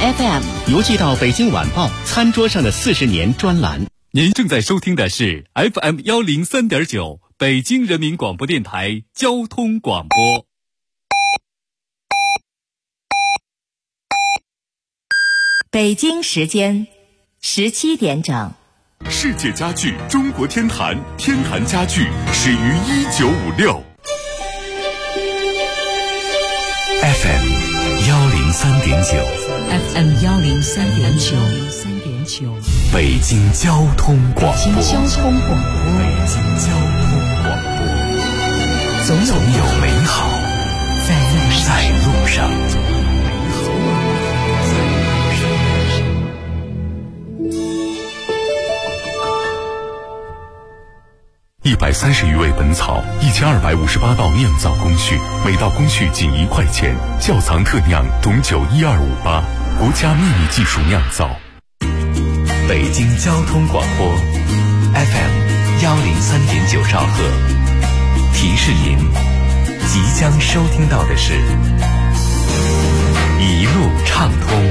FM 邮寄到北京晚报餐桌上的40年专栏。 您正在收听的是 FM 103.9北京人民广播电台交通广播。 北京时间17点整。 世界家具中国天坛，天坛家具始于1956。 FM 103.9 FM 103.9 北京交通广播。 北京交通广播，总有美好在路上。 130余味本草，1258道酿造工序，每道工序仅1块钱。窖藏特酿董酒12588，国家秘密技术酿造。 北京交通广播 FM 103.9兆赫，提示您即将收听到的是一路畅通。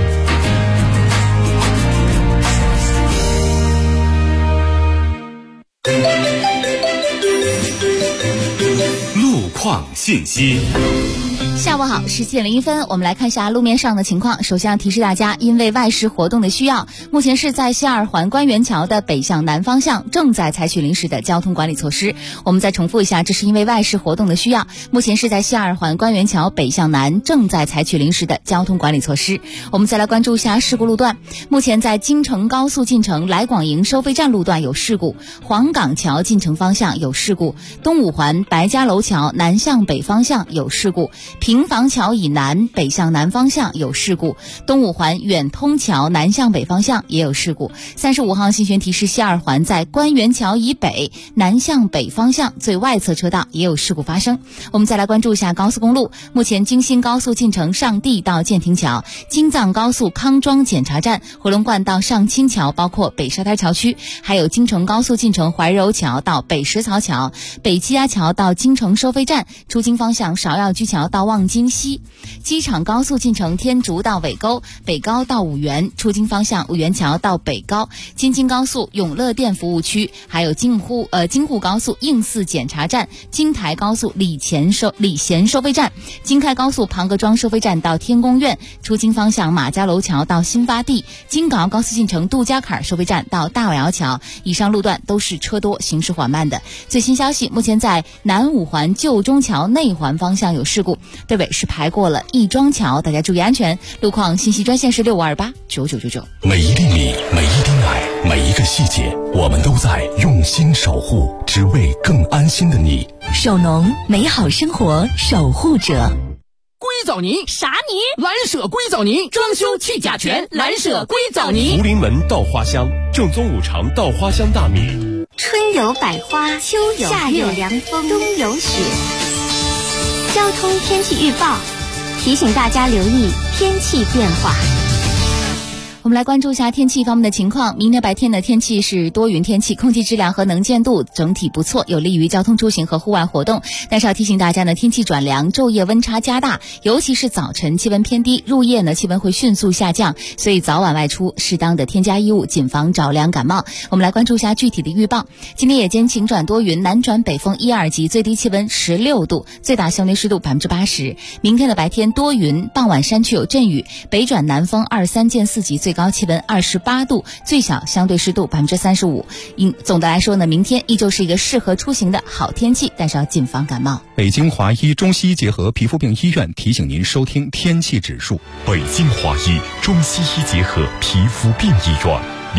路况信息。 下午好，17点01分，我们来看一下路面上的情况。首先要提示大家，因为外事活动的需要，目前是在西二环官园桥的北向南方向正在采取临时的交通管理措施。我们再重复一下，这是因为外事活动的需要，目前是在西二环官园桥北向南正在采取临时的交通管理措施。我们再来关注一下事故路段，目前在京承高速进城来广营收费站路段有事故，黄岗桥进城方向有事故，东五环白家楼桥南向北方向有事故，平房桥以南北向南方向有事故，东五环远通桥南向北方向也有事故。35号信息提示，西二环在官园桥以北南向北方向最外侧车道也有事故发生。我们再来关注一下高速公路，目前京新高速进城上地到建亭桥，京藏高速康庄检查站回龙观到上清桥，包括北沙滩桥区，还有京承高速进城怀柔桥到北石槽桥，北积压桥到京承收费站，出京方向芍药居桥到望京西，机场高速进城天竺到尾沟，北高到五原，出京方向五原桥到北高，京津高速永乐店服务区，还有京沪高速应四检查站，京台高速礼贤收费站，京开高速庞各庄收费站到天宫苑，出京方向马家楼桥到新发地，京港澳高速进城杜家坎收费站到大尾窑桥。以上路段都是车多行驶缓慢的。最新消息，目前在南五环旧中桥内环方向有事故，队尾是排过了亦庄桥，大家注意安全。路况信息专线是65289999。 每一粒米，每一丁奶，每一个细节，我们都在用心守护，只为更安心的你。 首农，美好生活守护者。 硅藻泥啥泥？ 蓝舍硅藻泥，装修去甲醛，蓝舍硅藻泥。 福临门稻花香，正宗五常稻花香大米。 春有百花，秋有夏有凉风，冬有雪。交通天气预报提醒大家留意天气变化。 我们来关注一下天气方面的情况。明天白天的天气是多云天气，空气质量和能见度整体不错，有利于交通出行和户外活动。但是要提醒大家呢，天气转凉，昼夜温差加大，尤其是早晨气温偏低，入夜呢气温会迅速下降，所以早晚外出适当的添加衣物，谨防着凉感冒。我们来关注一下具体的预报。今天夜间晴转多云，南转北风1、2级，最低气温16度，最大相对湿度80%。明天的白天多云，傍晚山区有阵雨，北转南风2、3见4级，最高气温28度，最小相对湿度35%。总的来说呢，明天依旧是一个适合出行的好天气，但是要谨防感冒。 北京华医中西医结合皮肤病医院提醒您收听天气指数。 北京华医中西医结合皮肤病医院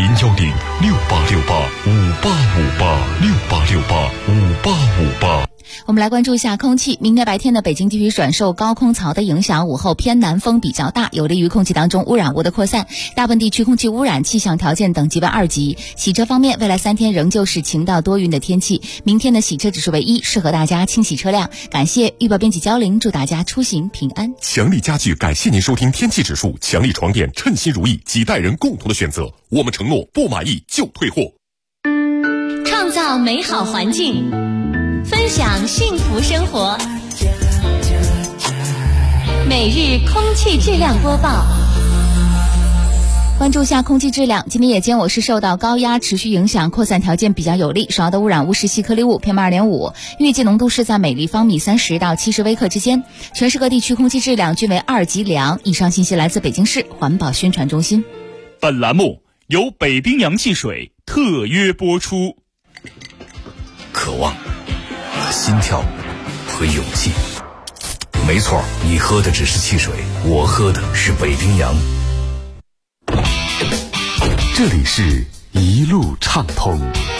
，0106868585868685858。 我们来关注一下空气。明天白天的北京地区转受高空槽的影响，午后偏南风比较大，有利于空气当中污染物的扩散。大部分地区空气污染气象条件等级为2级。洗车方面，未来3天仍旧是晴到多云的天气。明天的洗车指数为1，适合大家清洗车辆。感谢预报编辑焦玲，祝大家出行平安。 强力家具感谢您收听天气指数，强力床垫称心如意，几代人共同的选择。我们承诺不满意就退货。 创造美好环境，分享幸福生活。每日空气质量播报。 关注下空气质量。今天夜间我市受到高压持续影响，扩散条件比较有利，首要的污染物是细颗粒物 PM2.5， 预计浓度是在每立方米30到70微克之间。全市各地区空气质量均为2级良。以上信息来自北京市环保宣传中心。 本栏目由北冰洋汽水特约播出。 渴望、心跳和勇气。没错，你喝的只是汽水，我喝的是北冰洋。 这里是一路畅通。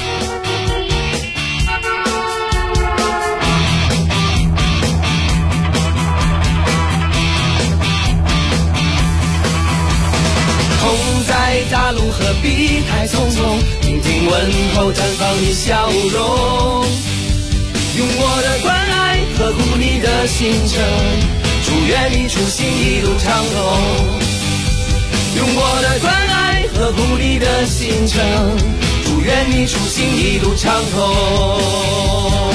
痛在大路何必太匆匆，听听问候绽放你笑容，用我的关爱呵护你的行程，祝愿你出行一路畅通。用我的关爱呵护你的行程，祝愿你出行一路畅通。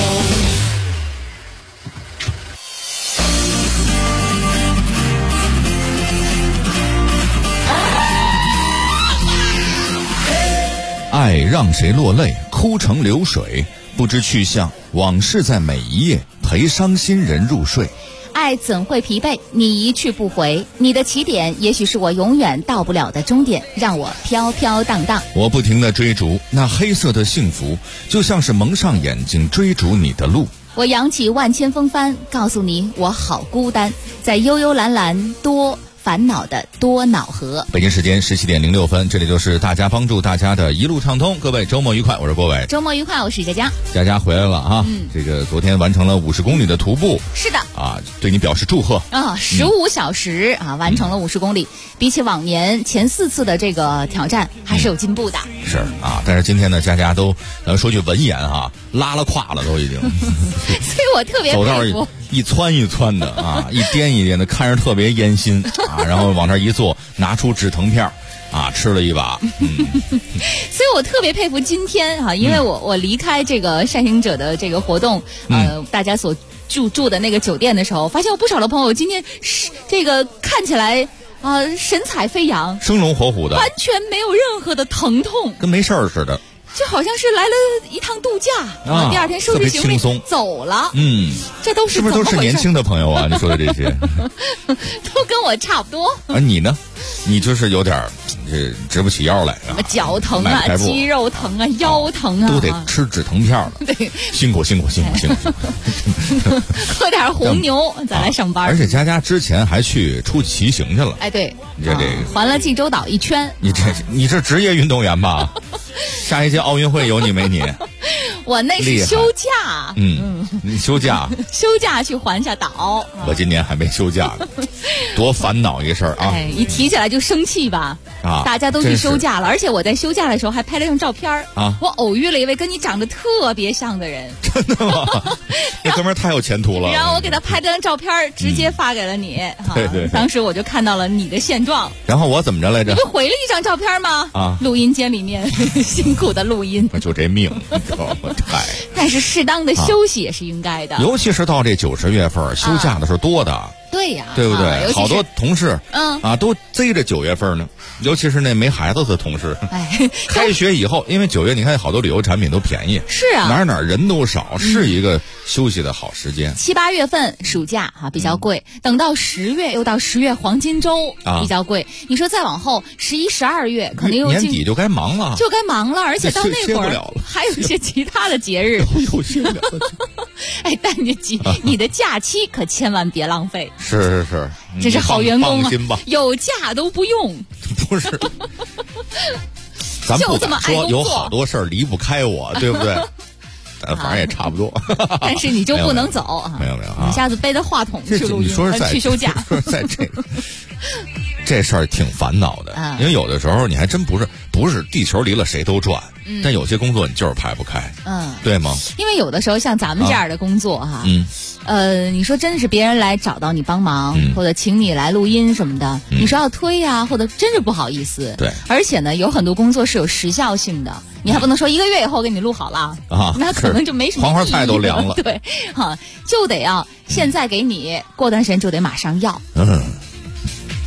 爱让谁落泪，哭成流水，不知去向，往事在每一夜，陪伤心人入睡。 爱怎会疲惫，你一去不回，你的起点也许是我永远到不了的终点，让我飘飘荡荡。 我不停地追逐那黑色的幸福，就像是蒙上眼睛追逐你的路。 我扬起万千风帆，告诉你我好孤单，在悠悠蓝蓝多烦恼的多瑙河。 北京时间17点06分，这里就是大家帮助大家的一路畅通。各位周末愉快，我是郭伟。 周末愉快，我是佳佳。 佳佳回来了啊！这个昨天完成了50公里的徒步。 是的啊，对你表示祝贺啊！15小时啊，完成了50公里，比起往年前4次的这个挑战还是有进步的。 是啊，但是今天呢，佳佳都咱们说句文言啊，拉了胯了都已经。 所以我特别走道一窜一窜的啊，一颠一颠的，看着特别烟心啊，然后往这一坐，拿出止疼片啊，吃了一把。 所以我特别佩服今天啊，因为我离开这个善行者的这个活动，大家所住的那个酒店的时候，发现有不少的朋友今天是这个看起来神采飞扬， 生龙活虎的， 完全没有任何的疼痛， 跟没事儿似的。 就好像是来了一趟度假第二天收拾行李走了。这都是不是都是年轻的朋友啊？你说的这些都跟我差不多。 而你呢？你就是有点直不起腰来啊， 脚疼啊，肌肉疼啊，腰疼啊， 都得吃止疼片了。 对， 辛苦。 喝点红牛再来上班。 而且佳佳之前还去出骑行去了。 哎，对， 你这环了济州岛一圈。 你这职业运动员吧？下一届奥运会有你没你？ 我那是休假。 你休假？ 休假去环下岛。 我今年还没休假呢，多烦恼一个事儿啊！ 一提起来就生气吧。大家都去休假了，而且我在休假的时候还拍了张照片啊！我偶遇了一位跟你长得特别像的人。 真的吗？那哥们儿太有前途了。 然后我给他拍了张照片，直接发给了你。 对， 当时我就看到了你的现状。 然后我怎么着来着？ 你不回了一张照片吗？录音间里面辛苦的录音。 就这命， 但是适当的休息也是应该的。 尤其是到这90月份，休假的时候多的。 对呀， 对不对？好多同事都贼着9月份呢，尤其是那没孩子的同事。开学以后，因为9月你看好多旅游产品都便宜， 是啊， 哪人都少，是一个休息的好时间。 7、8月份暑假比较贵，等到10月又到10月黄金周比较贵。你说再往后11、12月可能又年底就该忙了，而且到那会儿还有一些其他的节日， 有歇不了。 但你的假期可千万别浪费。 是， 这是好员工放心吧， 有假都不用。 不是，咱不敢说有好多事儿离不开我，对不对？反正也差不多。 但是你就不能走。 没有你下次背着话筒去录音，去休假。 在这事儿挺烦恼的，因为有的时候你还真不是地球离了谁都转，但有些工作你就是排不开，对吗？ 因为有的时候像咱们这样的工作你说真的是别人来找到你帮忙，或者请你来录音什么的，你说要推呀，或者真是不好意思。 对， 而且呢，有很多工作是有时效性的，你还不能说1个月以后给你录好了那可能就没什么意义。 黄花菜都凉了。 对，就得要现在给你，过段时间就得马上要。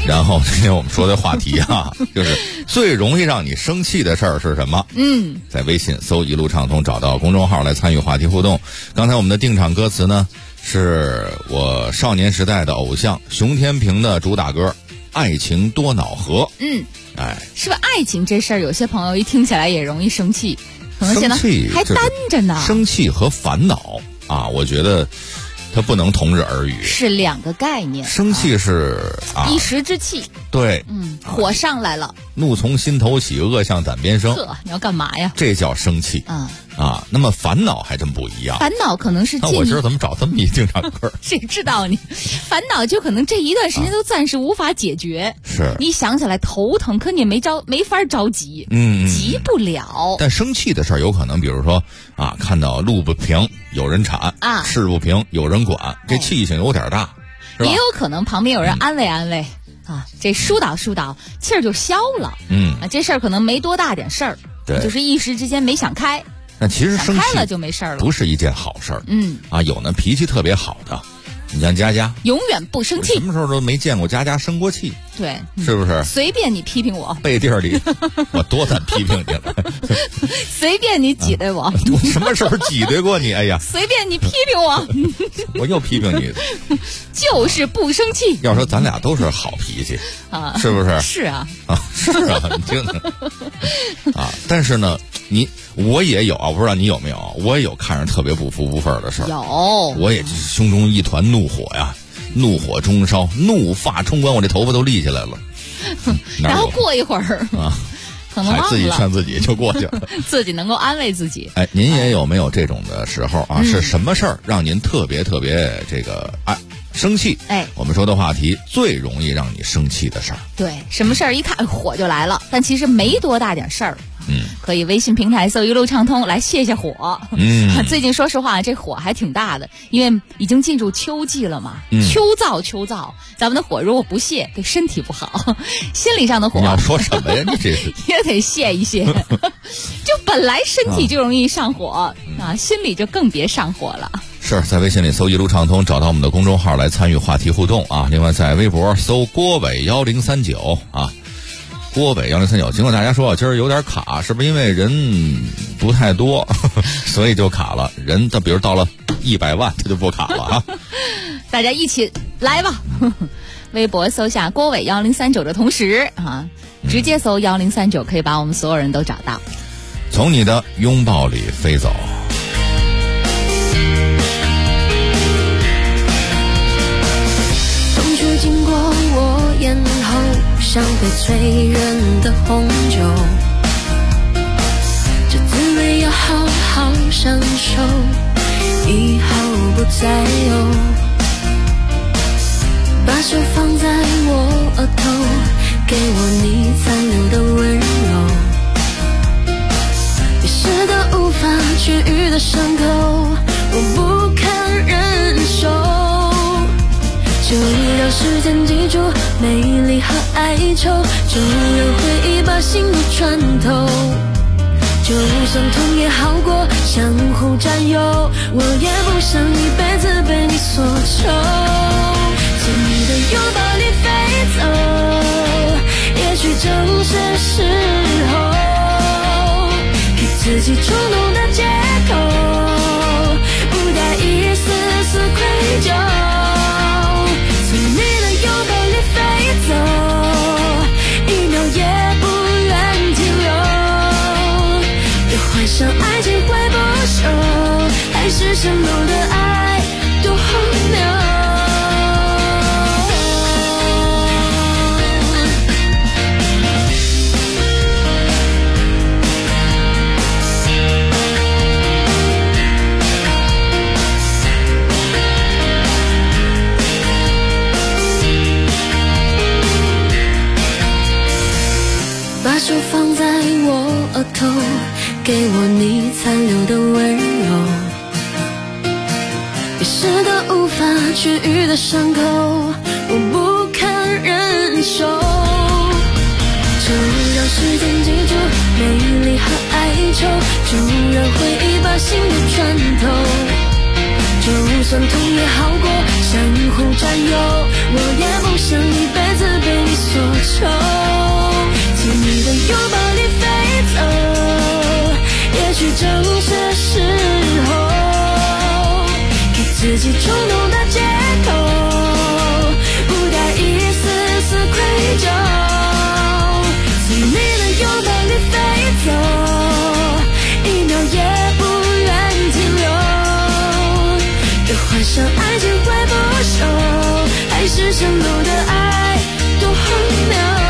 然后今天我们说的话题啊，就是最容易让你生气的事儿是什么？在微信搜一路畅通，找到公众号来参与话题互动。刚才我们的定场歌词呢，是我少年时代的偶像熊天平的主打歌《爱情多恼河》。 是不是爱情这事儿，有些朋友一听起来也容易生气，可能现在还单着呢。 生气和烦恼啊，我觉得它不能同日而语， 是两个概念。 生气是一时之气， 对， 火上来了， 怒从心头起，恶向胆边生。 你要干嘛呀？ 这叫生气。那么烦恼还真不一样。 烦恼可能是那我今儿怎么找这么一定场歌？ 谁知道你？烦恼就可能这一段时间都暂时无法解决。 是你想起来头疼，可你没法着急，急不了。 但生气的事儿有可能，比如说看到路不平有人铲事不平有人管，这气性有点大，是吧？ 也有可能旁边有人安慰安慰。这疏导疏导，气儿就消了。这事儿可能没多大点事儿，就是一时之间没想开。 但其实生气开了就没事了， 不是一件好事儿。有那脾气特别好的，你像佳佳， 永远不生气， 什么时候都没见过佳佳生过气。 对， 是不是？ 随便你批评我， 背地里我多咱批评你了。 随便你挤兑我， 什么时候挤兑过你？哎呀， 随便你批评我， 我又批评你， 就是不生气。 要说咱俩都是好脾气是不是？ 是啊， 是啊，你听但是呢，我也有我不知道你有没有，我也有看着特别不服不忿的事儿。 有， 我也就是胸中一团怒火呀，怒火中烧，怒发冲冠，我这头发都立起来了。 然后过一会儿可能忘了， 还自己劝自己就过去了， 自己能够安慰自己。 您也有没有这种的时候是什么事儿让您特别特别生气？我们说的话题，最容易让你生气的事儿。 对，什么事儿一看火就来了，但其实没多大点事儿。可以微信平台搜一路畅通来泄泄火。最近说实话这火还挺大的，因为已经进入秋季了嘛。秋燥，咱们的火如果不泄对身体不好，心理上的火你要说什么呀？你这是也得泄一泄。就本来身体就容易上火心里就更别上火了。 是在微信里搜一路畅通，找到我们的公众号来参与话题互动另外在微博搜郭伟1039郭伟1039。尽管大家说今儿有点卡，是不是因为人不太多所以就卡了？人比如到了100万他就不卡了大家一起来吧微博搜下郭伟1039的同时直接搜1039可以把我们所有人都找到。 从你的拥抱里飞走。 风吹经过我眼后，像被催人的红酒，这滋味要好好享受，以后不再有。把手放在我额头，给我你残留的温柔，你湿的无法痊愈的伤口，我不堪忍受。就让时间记住美丽和哀愁，就让回忆把心路穿透，就算痛也好过相互占有，我也不想一辈子被你所求。在你的拥抱里飞走，也许正是时候给自己冲动的借口，不带一丝丝愧疚。从你的拥抱里飞走，一秒也不愿停留。别幻想爱情会不朽，海市蜃楼的爱多荒谬。把手放在我额头，给我你残留的温柔，你湿的无法痊愈的伤口，我不堪忍受。就让时间记住美丽和哀愁，就让回忆把心路穿透， 就算痛也好过相互占有，我也不想一辈子被你所求。亲密的拥抱里飞走，也许正是时候给自己冲动的借口，不带一丝丝愧疚。亲密的拥抱里飞走，一秒也不愿停留。又幻想爱情会不朽，还是蜃楼的爱多荒谬。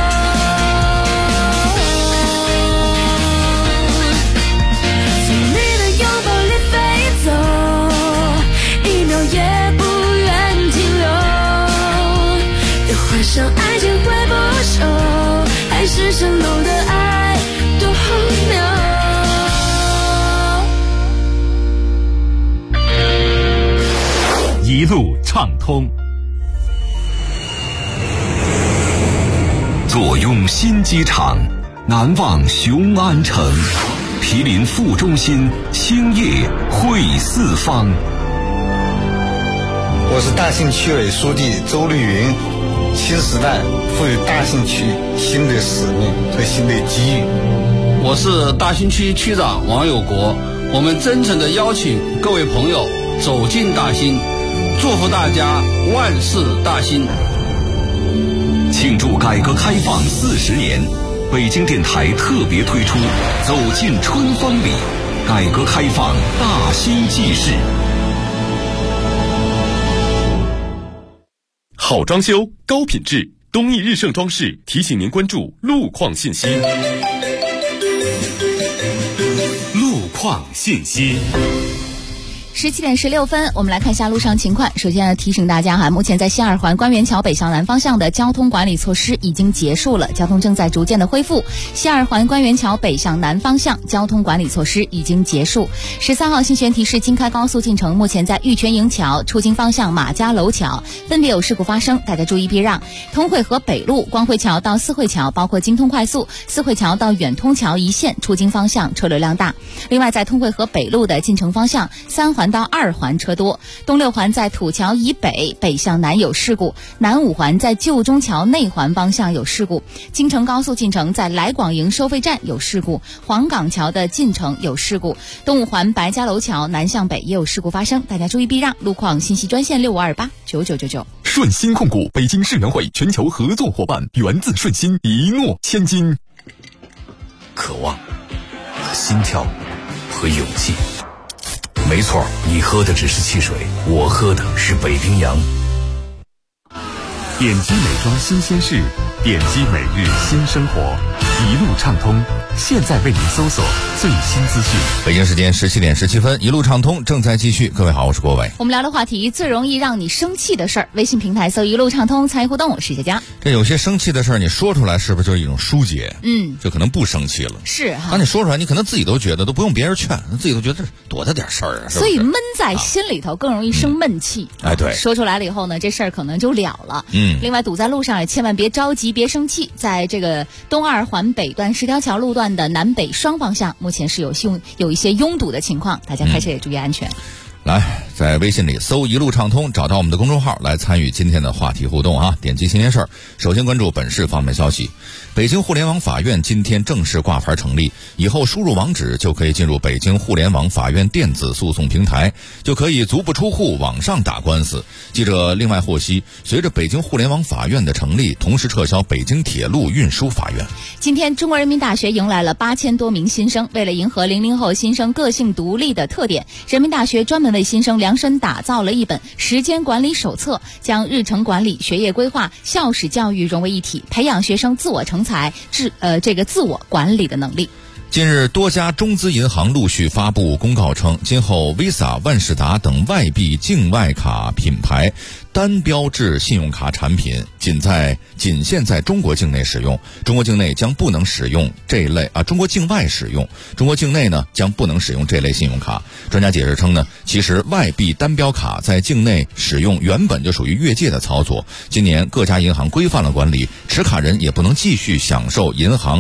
亲密的拥抱里飞走，一秒也不愿停留。又幻想爱情会不朽，还是蜃楼的爱多荒谬。 一路畅通， 坐拥新机场，难忘雄安城，毗邻副中心，兴业汇四方。 我是大兴区委书记周绿云。新时代赋予大兴区新的使命和新的机遇。 我是大兴区区长王有国，我们真诚地邀请各位朋友走进大兴，祝福大家万事大兴。 庆祝改革开放40年，北京电台特别推出走进春风里，改革开放大兴纪事。 好装修，高品质，东义日盛装饰提醒您关注路况信息。 路况信息。 17点16分，我们来看一下路上情况。首先呢，提醒大家目前在西二环官园桥北向南方向的交通管理措施已经结束了，交通正在逐渐的恢复。西二环官园桥北向南方向交通管理措施已经结束。13号新鲜提示：京开高速进城，目前在玉泉营桥出京方向马家楼桥分别有事故发生，大家注意避让。通惠河北路光辉桥到四惠桥，包括京通快速四惠桥到远通桥一线出京方向车流量大。另外，在通惠河北路的进城方向3环到2环车多，东6环在土桥以北北向南有事故，南5环在旧中桥内环方向有事故，京承高速进城在来广营收费站有事故，黄岗桥的进城有事故，东5环白家楼桥南向北也有事故发生，大家注意避让。路况信息专线65289999。 顺心控股北京世园会全球合作伙伴，源自顺心，一诺千金。 渴望和心跳和勇气。没错，你喝的只是汽水，我喝的是北冰洋。 点击美妆新鲜事，点击每日新生活，一路畅通，现在为您搜索最新资讯。 北京时间17点17分，一路畅通正在继续。各位好，我是郭伟。 我们聊的话题最容易让你生气的事儿，微信平台搜一路畅通参与互动，我是佳佳。 这有些生气的事儿，你说出来是不是就是一种疏解？就可能不生气了。 是哈。 当你说出来，你可能自己都觉得都不用别人劝，自己都觉得多大点事儿啊。 所以闷在心里头更容易生闷气。 哎，对。 说出来了以后呢，这事儿可能就了了。另外堵在路上也千万别着急，别生气。在这个东2环北段石条桥路段的南北双方向，目前是有一些拥堵的情况，大家开车也注意安全。 来，在微信里搜一路畅通，找到我们的公众号来参与今天的话题互动啊！点击新鲜事儿，首先关注本市方面消息。北京互联网法院今天正式挂牌成立，以后输入网址就可以进入北京互联网法院电子诉讼平台，就可以足不出户网上打官司。记者另外获悉，随着北京互联网法院的成立，同时撤销北京铁路运输法院。 今天中国人民大学迎来了8000多名新生，为了迎合00后新生个性独立的特点，人民大学专门为新生量身打造了一本时间管理手册，将日程管理、学业规划、校史教育融为一体，培养学生自我成才、自我管理的能力。 近日，多家中资银行陆续发布公告称，今后 Visa、万事达等外币境外卡品牌单标志信用卡产品仅限在中国境内使用，中国境内将不能使用这类中国境外使用，中国境内呢将不能使用这类信用卡。专家解释称呢，其实外币单标卡在境内使用原本就属于越界的操作，今年各家银行规范了管理，持卡人也不能继续享受银行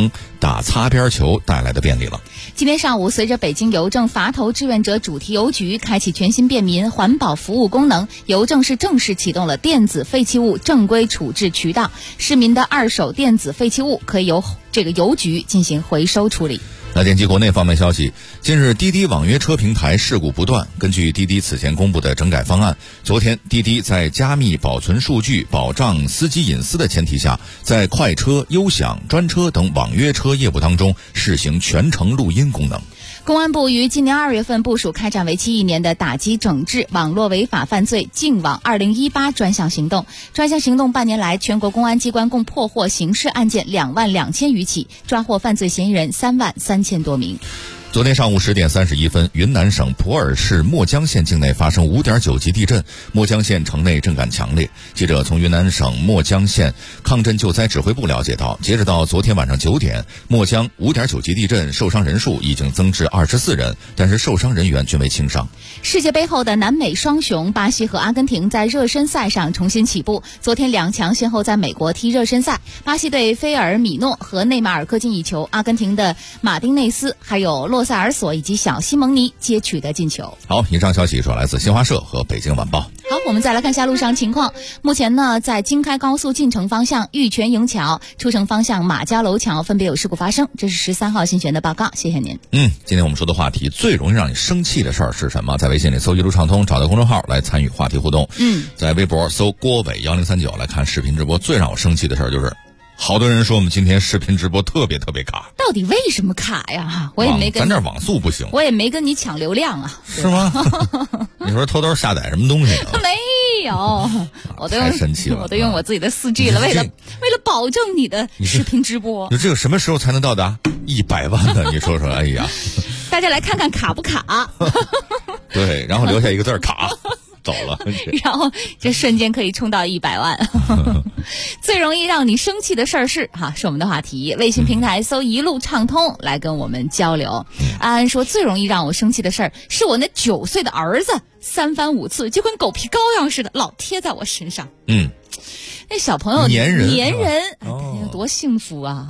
打擦边球带来的便利了。 今天上午，随着北京邮政垡头志愿者主题邮局开启全新便民环保服务功能，邮政是正式启动了电子废弃物正规处置渠道，市民的二手电子废弃物可以由这个邮局进行回收处理。 来点击国内方面消息，近日滴滴网约车平台事故不断。根据滴滴此前公布的整改方案，昨天滴滴在加密保存数据、保障司机隐私的前提下，在快车、优享、专车等网约车业务当中试行全程录音功能。 公安部于今年2月份部署开展为期1年的打击整治网络违法犯罪净网2018专项行动。专项行动半年来，全国公安机关共破获刑事案件22000余起，抓获犯罪嫌疑人33000多名。 昨天上午10点31分，云南省普洱市墨江县境内发生5.9级地震，墨江县城内震感强烈。记者从云南省墨江县抗震救灾指挥部了解到，截止到昨天晚上9点，墨江5.9级地震受伤人数已经增至24人，但是受伤人员均为轻伤。 世界杯后的南美双雄巴西和阿根廷在热身赛上重新起步。昨天两强先后在美国踢热身赛，巴西队菲尔米诺和内马尔各进一球，阿根廷的马丁内斯还有洛塞尔索以及小西蒙尼皆取得进球。 好，以上消息说来自新华社和北京晚报。 好，我们再来看一下路上情况。目前呢，在京开高速进城方向玉泉营桥、出城方向马家楼桥分别有事故发生。这是13号新闻的报告，谢谢您。 今天我们说的话题，最容易让你生气的事儿是什么？在微信里搜一路畅通，找到公众号来参与话题互动。在微博搜郭伟1039来看视频直播。最让我生气的事儿就是，好多人说我们今天视频直播特别卡。 到底为什么卡呀？我也没跟咱这网速不行， 我也没跟你抢流量啊， 是吗？你说偷偷下载什么东西啊？ 没有，我都用太神奇了， 我都用我自己的4G 了，为了保证你的视频直播。 你这个什么时候才能到达100万呢？你说说，哎呀， 大家来看看卡不卡？ 对，然后留下一个字儿卡。走了， 然后这瞬间可以冲到100万。最容易让你生气的事儿是我们的话题。微信平台搜一路畅通来跟我们交流。安安说，最容易让我生气的事儿是我那9岁的儿子3番5次就跟狗皮膏药似的老贴在我身上。那小朋友粘人， 多幸福啊！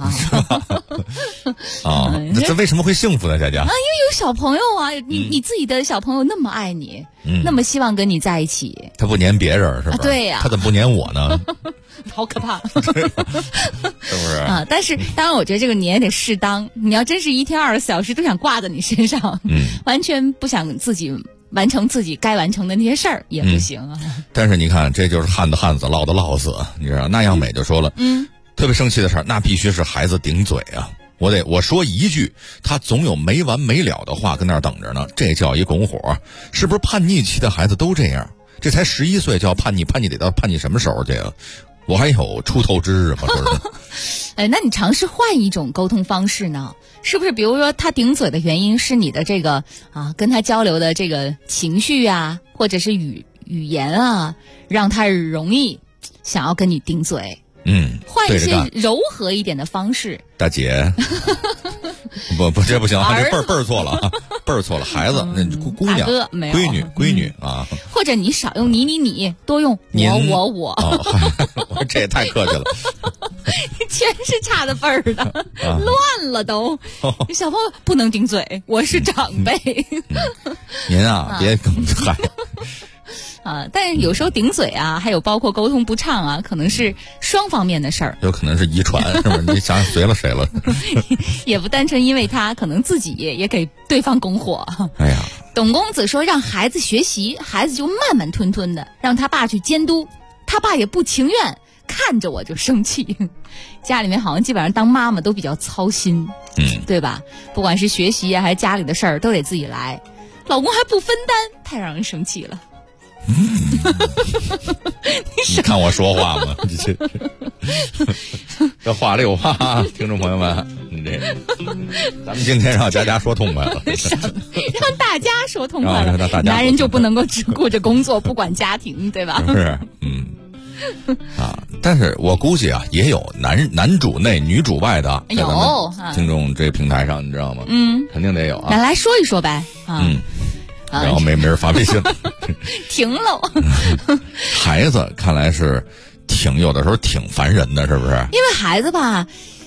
这为什么会幸福呢？佳佳因为有小朋友啊，你自己的小朋友那么爱你，那么希望跟你在一起， 他不粘别人是吧？ 对呀， 他怎么不粘我呢？ 好可怕， 是不是？ 但是当然，我觉得这个粘也得适当。你要真是1天24小时都想挂在你身上，完全不想自己完成自己该完成的那些事儿也不行啊。 但是你看，这就是旱的旱死，涝的涝死。你知道，那样美就说了，特别生气的事儿，那必须是孩子顶嘴啊！我说一句，他总有没完没了的话跟那儿等着呢，这叫一拱火。是不是叛逆期的孩子都这样？这才11岁就要叛逆，叛逆得到叛逆什么时候？这个我还有出头之日吗？ 那你尝试换一种沟通方式呢？是不是比如说他顶嘴的原因是你的这个跟他交流的这个情绪啊，或者是语言啊，让他容易想要跟你顶嘴？换一些柔和一点的方式。 大姐，不，这不行，这辈儿错了啊，辈儿错了。孩子，那姑娘、闺女啊。 或者你少用你，多用我。 我这也太客气了。 全是差的辈儿的，乱了都。小朋友不能顶嘴，我是长辈。 您啊，别跟我嗨。 但是有时候顶嘴啊，还有包括沟通不畅啊，可能是双方面的事儿， 有可能是遗传，是吧？你想随了谁了？ 也不单纯因为他可能自己也给对方拱火。 哎呀， 董公子说让孩子学习，孩子就慢慢吞吞的，让他爸去监督，他爸也不情愿，看着我就生气。家里面好像基本上当妈妈都比较操心，对吧？不管是学习啊还是家里的事儿都得自己来，老公还不分担，太让人生气了。 你看我说话吗？这话里有话，听众朋友们，咱们今天让佳佳说痛快了， 让大家说痛快了。男人就不能够只顾着工作不管家庭，对吧？ 是，但是我估计啊，也有男主内女主外的， 有听众这平台上，你知道吗？肯定得有啊。 来说一说呗， 然后没人发微信， 停了。 孩子看来是有的时候挺烦人的，是不是？ 因为孩子吧，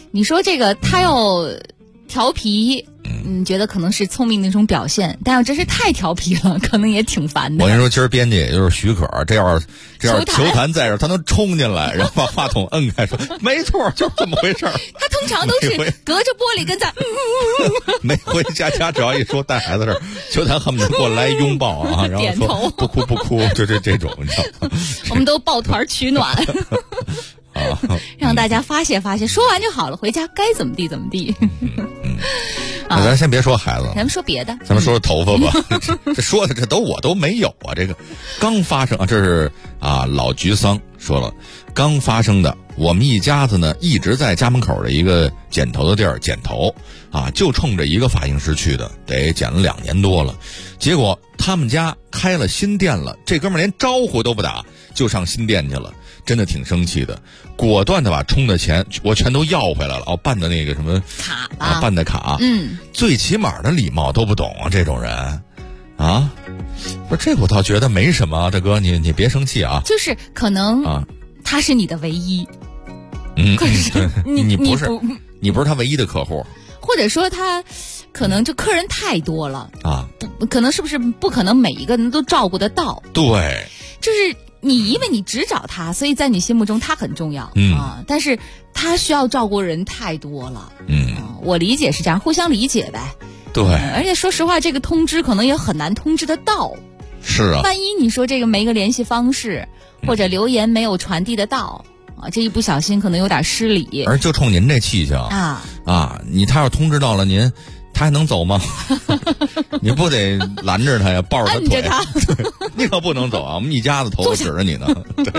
你说这个他要调皮，觉得可能是聪明的一种表现，但要真是太调皮了，可能也挺烦的。 我跟你说，今儿编辑也就是许可，这要球坛在这，他能冲进来，然后把话筒摁开，说没错，就这么回事儿。 他通常都是隔着玻璃跟在， 每回佳只要一说带孩子这儿，球坛恨不得过来拥抱啊，然后说不哭不哭，就这种，你知道吗？ 我们都抱团取暖。让大家发泄发泄，说完就好了，回家该怎么地怎么地。 那咱先别说孩子， 咱们说别的， 咱们说说头发吧。这说的这我都没有啊，这个刚发生啊，这是老菊桑说了，刚发生的。我们一家子呢一直在家门口的一个剪头的地儿剪头就冲着一个发型师去的，得剪了2年多了。结果他们家开了新店了，这哥们儿连招呼都不打就上新店去了，真的挺生气的，果断的把充的钱我全都要回来了。办的那个什么卡办的卡，最起码的礼貌都不懂啊，这种人不是这我倒觉得没什么，大哥你别生气啊， 就是可能他是你的唯一。可是你不是他唯一的客户， 或者说他可能就客人太多了可能是不是不可能每一个人都照顾得到？ 对， 就是因为你只找他，所以在你心目中他很重要但是他需要照顾人太多了我理解是这样，互相理解呗。 对， 而且说实话，这个通知可能也很难通知得到。 是啊， 万一你说这个没个联系方式，或者留言没有传递得到这一不小心可能有点失礼。 而就冲您这气性他要通知到了您，他还能走吗？你不得拦着他呀，抱着他腿，你可不能走啊！我们一家子头发指着你呢。对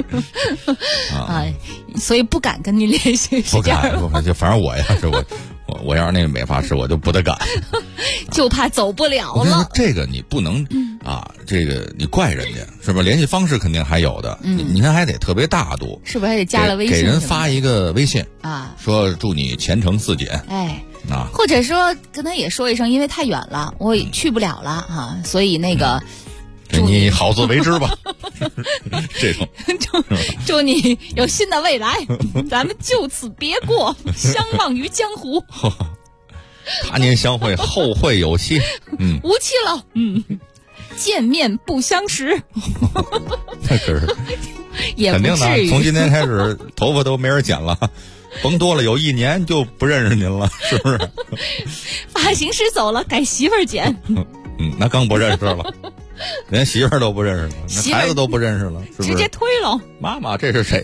所以不敢跟你联系， 不敢，就反正我呀，我要是那个美发师，我就不得敢， 就怕走不了了。 这个你不能这个你怪人家是吧？联系方式肯定还有的，你看还得特别大度， 是不是还得加了微信？ 给人发一个微信说祝你前程似锦，或者说跟他也说一声，因为太远了，我也去不了了所以那个。 你好自为之吧，这种祝你有新的未来，咱们就此别过，相忘于江湖。 他年相会，后会有期。 无期了。见面不相识。 那可是也肯定的，从今天开始头发都没人剪了。甭多了，有1年就不认识您了，是不是？ 发型师走了，改媳妇儿剪。 那更不认识了，连媳妇儿都不认识了，那孩子都不认识了，是不是？ 直接推了。 妈妈，这是谁？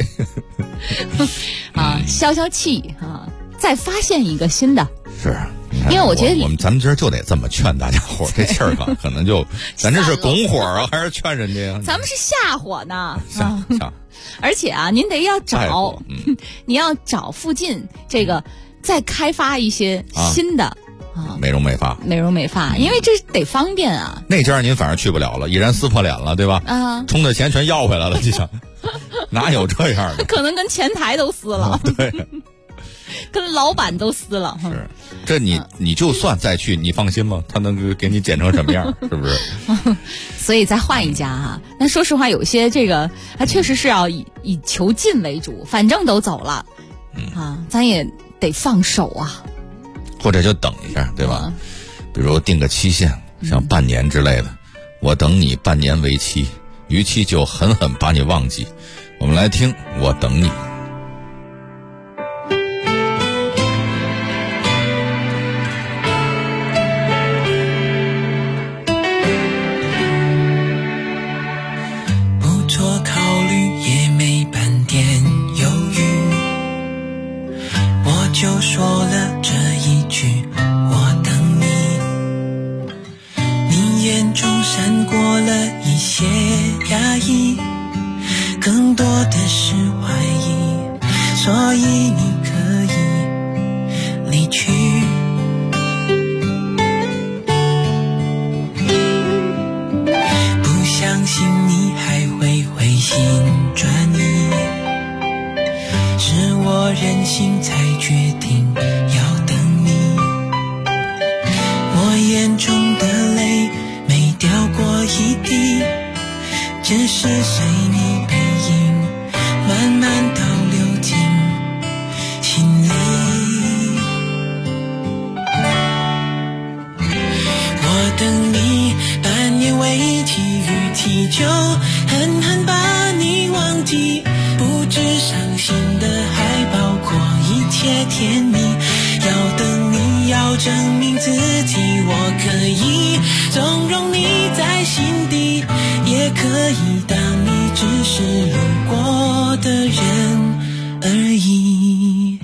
消消气再发现一个新的。 是， 因为我觉得咱们今儿就得这么劝大家伙，这气儿可能就咱这是拱火啊，还是劝人家呀？ 咱们是下火呢。而且您得要找，你要找附近这个再开发一些新的美容美发， 因为这得方便那家您反正去不了了，已然撕破脸了，对吧？充的钱全要回来了，就想哪有这样的？ 可能跟前台都撕了， 对， 跟老板都撕了。 是，这你就算再去，你放心吗？他能给你剪成什么样？是不是？ 所以再换一家那说实话，有些这个他确实是要以求进为主，反正都走了咱也得放手或者就等一下，对吧？比如定个期限，像半年之类的，我等你半年为期，逾期就狠狠把你忘记。我们来听我等你。 不做考虑也没半点犹豫，我就说了这一句我等你，你眼中闪过了一些压抑，更多的是怀疑，所以你可以离去。不相信你还会回心转意，是我任性才决定要等你。我眼中的泪没掉过一滴，只是随你背影慢慢倒流进祈求，狠狠把你忘记，不止伤心的还包括一切甜蜜。要等你要证明自己，我可以纵容你在心底，也可以当你只是路过的人而已。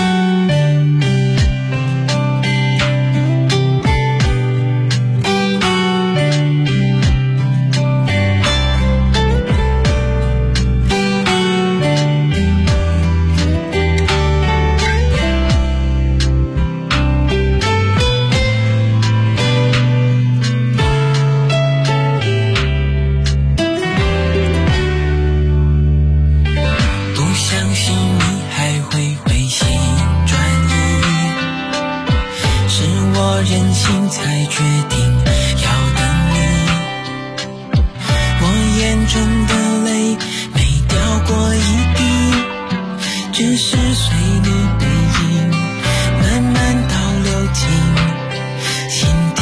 任性才决定要等你，我眼中的泪没掉过一滴，只是随你背影慢慢倒流进心底。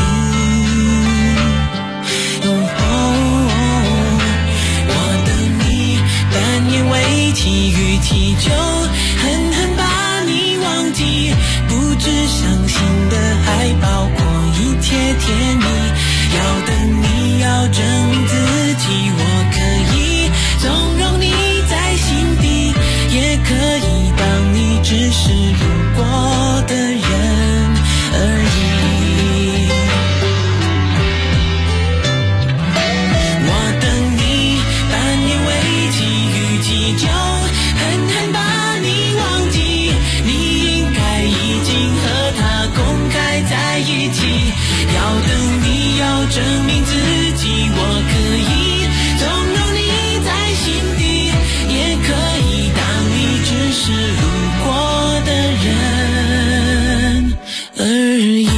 我等你半年为期与祈求，狠狠把你忘记，不止伤心的还包括一切甜蜜。要等你要证明自己，我可以纵容你在心底，也可以当你只是路过的人而已。我等你半年为期与祈求，狠狠把你忘记，你应该已经和他公开在一起。要等你要证明自己，我可以纵容你在心底，也可以当你只是路过的人而已。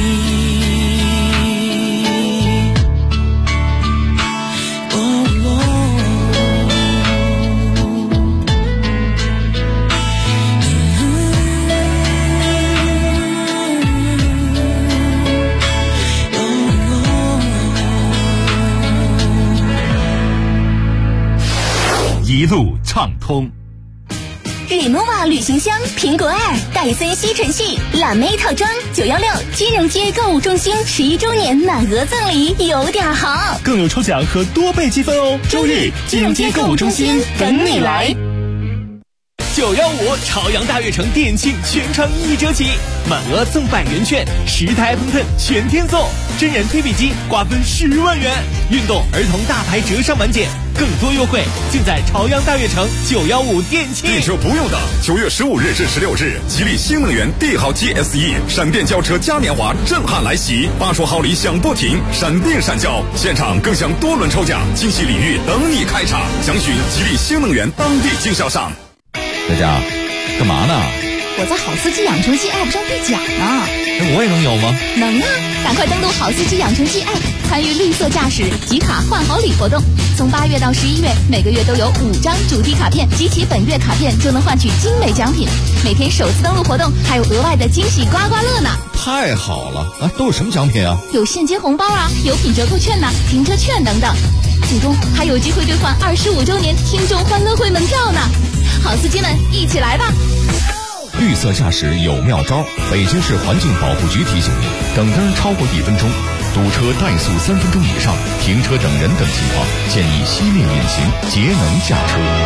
一路畅通。 Renova 旅行箱、苹果2、戴森吸尘器、蓝莓套装916金融街购物中心11周年满额赠礼，有点好， 更有抽奖和多倍积分哦！ 周日金融街购物中心等你来。 915朝阳大悦城店庆全场1折起，满额赠100元券，10台 iPhone X 全天送，真人推背机瓜分10万元，运动儿童大牌折上满减，更多优惠尽在朝阳大悦城915店庆。 订车不用等，9月15日至16日，吉利新能源帝豪 GSE 闪电轿车嘉年华震撼来袭，80号礼响不停，闪电闪交，现场更享多轮抽奖，惊喜礼遇等你开场，详询吉利新能源当地经销商。 大家干嘛呢？ 我在好司机养成记 App 上兑奖呢。 我也能有吗？ 能啊！赶快登录好司机养成记 App， 参与绿色驾驶集卡换好礼活动。从8月到11月，每个月都有5张主题卡片，集齐本月卡片就能换取精美奖品。每天首次登录活动还有额外的惊喜刮刮乐呢！ 太好了啊！都有什么奖品啊？ 有现金红包啊，有品折扣券呢，停车券等等。最终还有机会兑换25周年听众欢乐会门票呢！好司机们，一起来吧！ 绿色驾驶有妙招，北京市环境保护局提醒您：等灯超过1分钟，堵车怠速3分钟以上，停车等人等情况，建议熄灭引擎，节能驾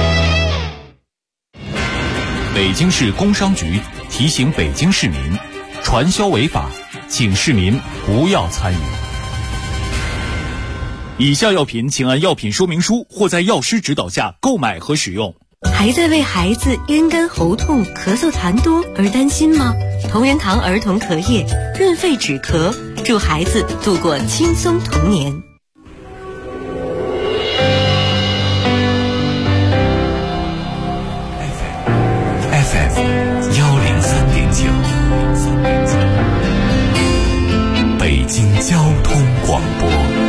车。 北京市工商局提醒北京市民，传销违法，请市民不要参与。以下药品请按药品说明书或在药师指导下购买和使用。 还在为孩子咽干喉痛、咳嗽痰多而担心吗？同仁堂儿童咳液润肺止咳，助孩子度过轻松童年。 FM 103.9，北京交通广播。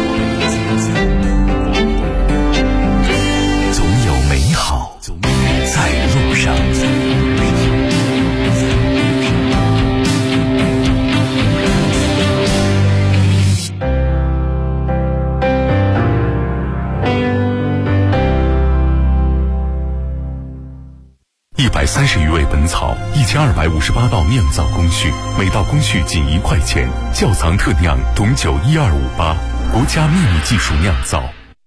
总有美好在路上。 1258道酿造工序，每道工序仅1块钱。窖藏特酿董酒12588，国家秘密技术酿造。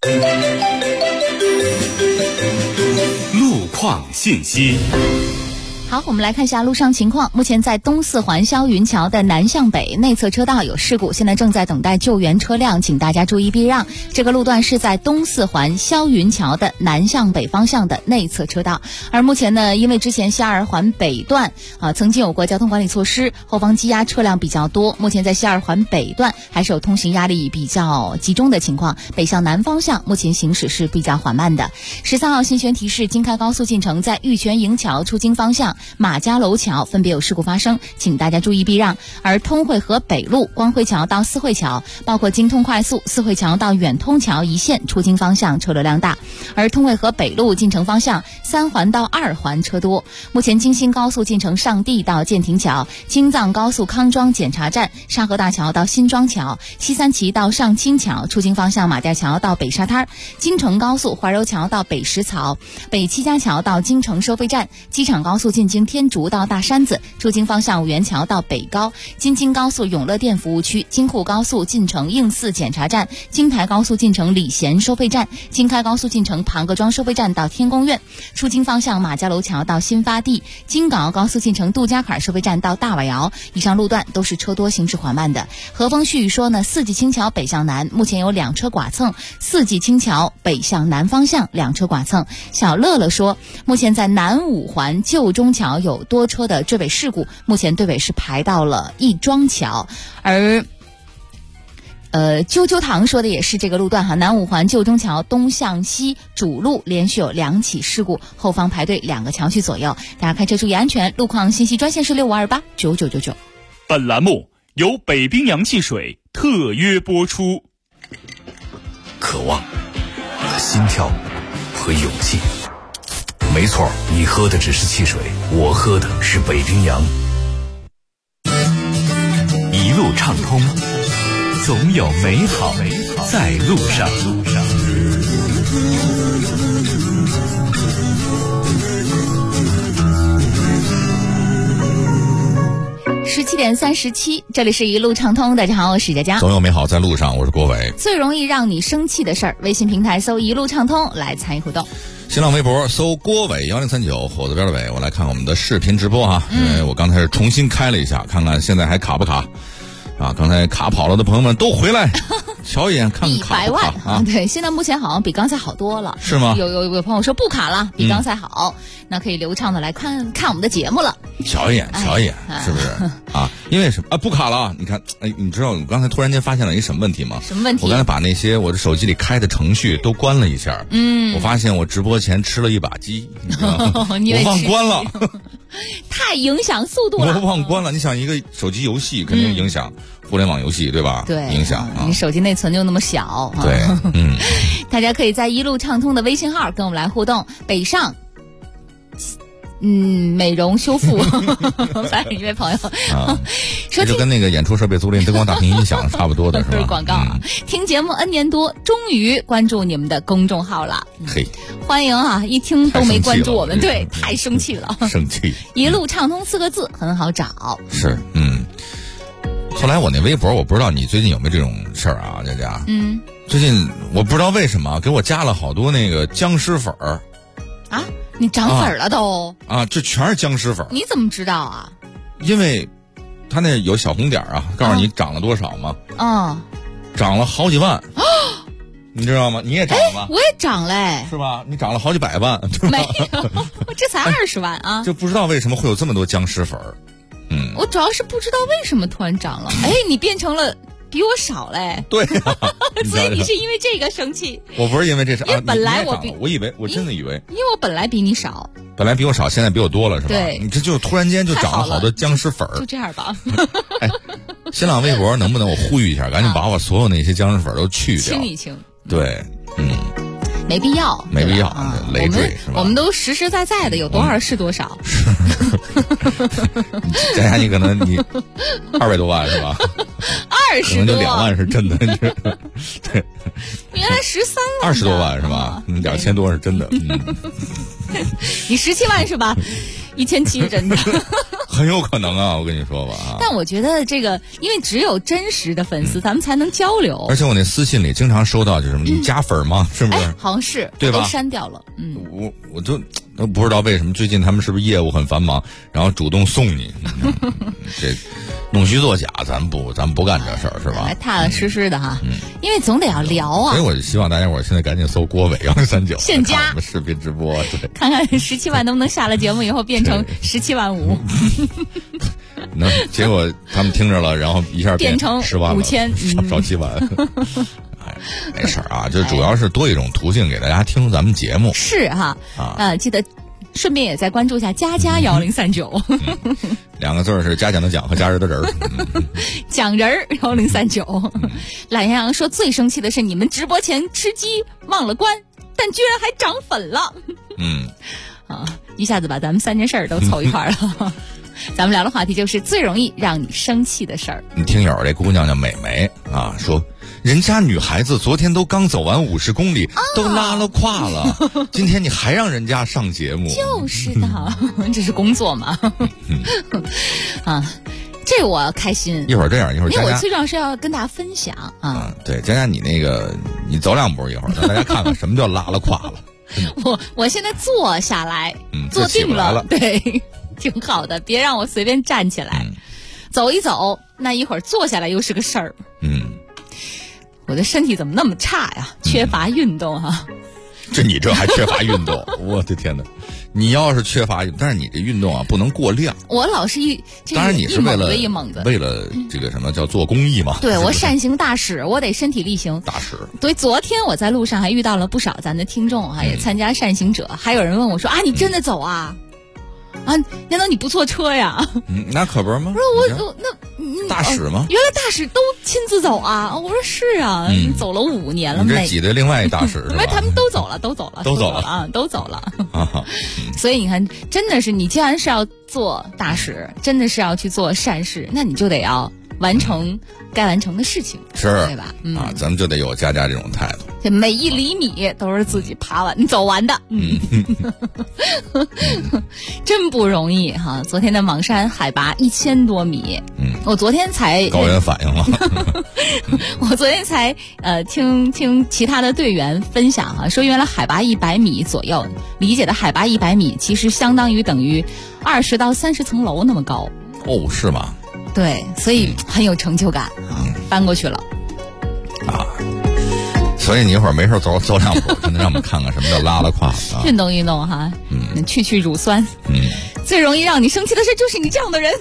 路况信息。 好，我们来看一下路上情况。目前在东四环霄云桥的南向北内侧车道有事故，现在正在等待救援车辆，请大家注意避让。这个路段是在东四环霄云桥的南向北方向的内侧车道。而目前呢，因为之前西二环北段曾经有过交通管理措施，后方积压车辆比较多，目前在西二环北段还是有通行压力比较集中的情况，北向南方向目前行驶是比较缓慢的。13号新宣提示，京开高速进城在玉泉营桥出京方向马家楼桥分别有事故发生，请大家注意避让。而通惠河北路光辉桥到四惠桥，包括京通快速四惠桥到远通桥一线出京方向车流量大。而通惠河北路进城方向3环到2环车多。目前京新高速进城上地到建亭桥，京藏高速康庄检查站沙河大桥到新庄桥，西三旗到上清桥出京方向马甸桥到北沙滩，京承高速怀柔桥到北石槽，北七家桥到京城收费站，机场高速进京天竺到大山子，出京方向五元桥到北高，京津高速永乐店服务区，京沪高速进城应四检查站，京台高速进城礼贤收费站，京开高速进城庞各庄收费站到天宫苑，出京方向马家楼桥到新发地，京港澳高速进城杜家坎收费站到大瓦窑。以上路段都是车多行驶缓慢的。何峰旭说呢，四季青桥北向南目前有2车剐蹭，四季青桥北向南方向2车剐蹭。小乐乐说，目前在南五环旧中桥有多车的追尾事故，目前队尾是排到了亦庄桥。而啾啾堂说的也是这个路段哈，南五环旧中桥东向西主路连续有2起事故，后方排队2个桥区左右，大家开车注意安全。路况信息专线是65289999。 本栏目由北冰洋汽水特约播出。 渴望、心跳和勇气。没错，你喝的只是汽水，我喝的是北冰洋。 一路畅通，总有美好在路上。 17点37，这里是一路畅通。大家好，我是佳佳。 总有美好在路上，我是郭伟。 最容易让你生气的事儿，微信平台搜一路畅通来参与互动。 新浪微博搜郭伟1039，火字边的伟。我来看我们的视频直播哈，因为我刚才是重新开了一下，看看现在还卡不卡啊？刚才卡跑了的朋友们都回来瞧一眼，看看卡不卡啊？ 对，现在目前好像比刚才好多了， 是吗？ 有朋友说不卡了，比刚才好，那可以流畅的来看我们的节目了。 瞧一眼，是不是啊？因为什么啊？不卡了？你看，哎，你知道我刚才突然间发现了一什么问题吗？ 什么问题？ 我刚才把那些我的手机里开的程序都关了一下，我发现我直播前吃了一把鸡，我忘关了， 太影响速度了， 我忘关了。你想一个手机游戏肯定影响互联网游戏，对吧？ 对， 影响啊。 你手机内存就那么小， 对， 大家可以在一路畅通的微信号跟我们来互动。北上。美容修复，反正一位朋友说， 就跟那个演出设备租赁、灯光、大屏音响差不多的是吧？ 都是广告啊！听节目 N 年多，终于关注你们的公众号了， 嘿， 欢迎啊！一听都没关注我们，对，太生气了， 生气。 一路畅通4个字很好找， 是，后来我那微博，我不知道你最近有没有这种事儿啊，佳佳？最近我不知道为什么给我加了好多那个僵尸粉儿啊。你涨粉了都啊！这全是僵尸粉。 你怎么知道啊？ 因为他那有小红点啊，告诉你涨了多少吗？涨了好几万，你知道吗？你也涨了吧？ 我也涨嘞， 是吧？你涨了好几百万， 没有，这才20万啊！ 就不知道为什么会有这么多僵尸粉。 我主要是不知道为什么突然涨了。你变成了。比我少嘞， 对啊， 所以你是因为这个生气？ 我不是因为这事， 因为本来我以为我真的以为， 因为我本来比你少， 本来比我少，现在比我多了是吧？ 对， 你这就突然间就涨了好多僵尸粉儿， 就这样吧。 新浪微博能不能我呼吁一下，赶紧把我所有那些僵尸粉都去掉， 清一清。 对， 没必要， 没必要，累赘是吧？ 我们都实实在在的，有多少是多少。 佳佳，你可能你200多万是吧 ？20多， 可能就2万是真的，对， 原来13万 ，20多万是吧？2000多是真的， 你17万是吧？ 1700真的。 很有可能啊，我跟你说吧啊。 但我觉得这个，因为只有真实的粉丝，咱们才能交流。 而且我那私信里经常收到，就是你加粉吗？是不是？ 好像是， 对吧？ 都删掉了。 我就都不知道为什么最近他们是不是业务很繁忙，然后主动送你，这弄虚作假，咱们不干这事儿，是吧？ 还踏踏实实的哈，因为总得要聊啊。 所以我就希望大家伙现在赶紧搜郭伟1039， 现加我们视频直播，对， 看看17万能不能下了节目以后变成17万5。 那结果他们听着了，然后一下变成 10万了 5000， 少7万。没事啊，就主要是多一种途径给大家听咱们节目。 是哈记得顺便也再关注一下佳佳1039， 两个字是嘉奖的奖和佳人的人， 奖人1039。懒羊羊说最生气的是你们直播前吃鸡忘了关，但居然还涨粉了。一下子把咱们3件事都凑一块了。咱们聊的话题就是最容易让你生气的事儿。 听友这姑娘叫美眉啊，说人家女孩子昨天都刚走完50公里，都拉了胯了，今天你还让人家上节目？ 就是的，这是工作嘛。这我开心。 一会儿这样，一会儿佳佳， 因为我最重要是要跟大家分享啊。 对，佳佳，你那个你走2步，一会儿让大家看看什么叫拉了胯了。 我现在坐下来，坐定了，对。挺好的，别让我随便站起来，走一走，那一会儿坐下来又是个事儿。我的身体怎么那么差呀？缺乏运动哈。 你这还缺乏运动？我的天哪！你要是缺乏，但是你这运动啊不能过量。 我老是当然你是为了为了这个什么叫做公益嘛？ 对，我善行大使，我得身体力行。 大使。 对，昨天我在路上还遇到了不少咱的听众也参加善行者，还有人问我说你真的走啊？难道你不坐车呀？ 那可不是吗？ 不是我那大使吗？ 原来大使都亲自走啊！我说是啊，走了5年了。 你这挤兑另外一大使是吧？ 他们都走了，都走了。所以你看，真的是你既然是要做大使，真的是要去做善事，那你就得要完成该完成的事情， 是对吧？ 咱们就得有佳佳这种态度。 这每1厘米都是自己爬完、走完的，真不容易哈！昨天的莽山海拔1000多米，我昨天才高原反应了。 我昨天才听其他的队员分享说原来海拔100米左右，理解的海拔100米其实相当于等于20到30层楼那么高。 哦，是吗？ 对，所以很有成就感搬过去了所以你一会儿没事走2步，真的让我们看看什么叫拉了胯啊！ 运动运动哈，去乳酸。最容易让你生气的事就是你这样的人。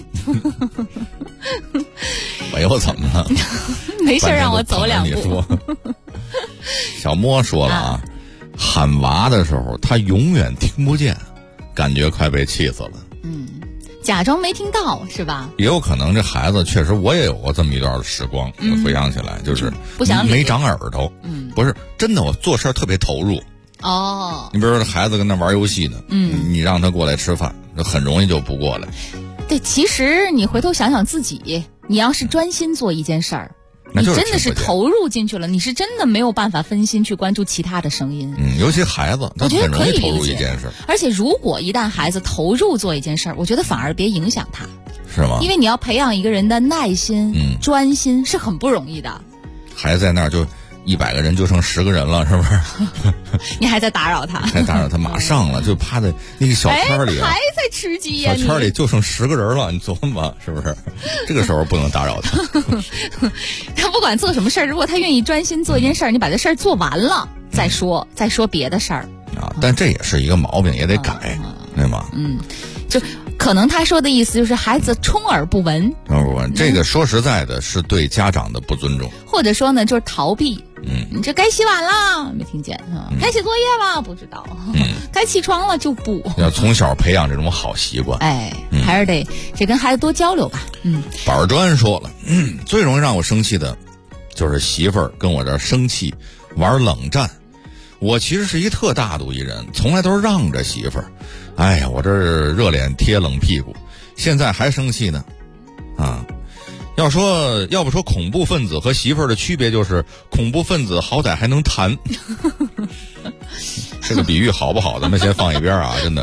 我又怎么了？ 没事让我走2步。 小莫说了喊娃的时候他永远听不见，感觉快被气死了。 假装没听到是吧？ 也有可能这孩子确实，我也有过这么一段时光，回想起来就是不想没长耳朵，不是真的，我做事特别投入。你比如说孩子跟那玩游戏呢，你让他过来吃饭，很容易就不过来。 对，其实你回头想想自己，你要是专心做一件事儿，你真的是投入进去了，你是真的没有办法分心去关注其他的声音。 尤其孩子，他很容易投入一件事。 而且如果一旦孩子投入做一件事儿，我觉得反而别影响他， 是吗？ 因为你要培养一个人的耐心、专心是很不容易的。 孩子在那儿就100个人就剩10个人了，是不是？ 你还在打扰他？ 还打扰他，马上了，就趴在那个小圈里还在吃鸡呀！ 小圈里就剩10个人了，你琢磨吧，是不是？这个时候不能打扰他。 他不管做什么事儿，如果他愿意专心做一件事儿，你把这事儿做完了再说别的事儿但这也是一个毛病，也得改，对吗？ 就可能他说的意思就是孩子充耳不闻。 这个说实在的，是对家长的不尊重， 或者说呢，就是逃避。你这该洗碗了，没听见该写作业了，不知道该起床了就不。 要从小培养这种好习惯。 还是得跟孩子多交流吧。 板砖说了，最容易让我生气的，就是媳妇儿跟我这儿生气，玩冷战。我其实是一特大度一人，从来都是让着媳妇儿。哎呀，我这是热脸贴冷屁股，现在还生气呢。要不说恐怖分子和媳妇儿的区别就是恐怖分子好歹还能弹。这个比喻好不好咱们先放一边啊，真的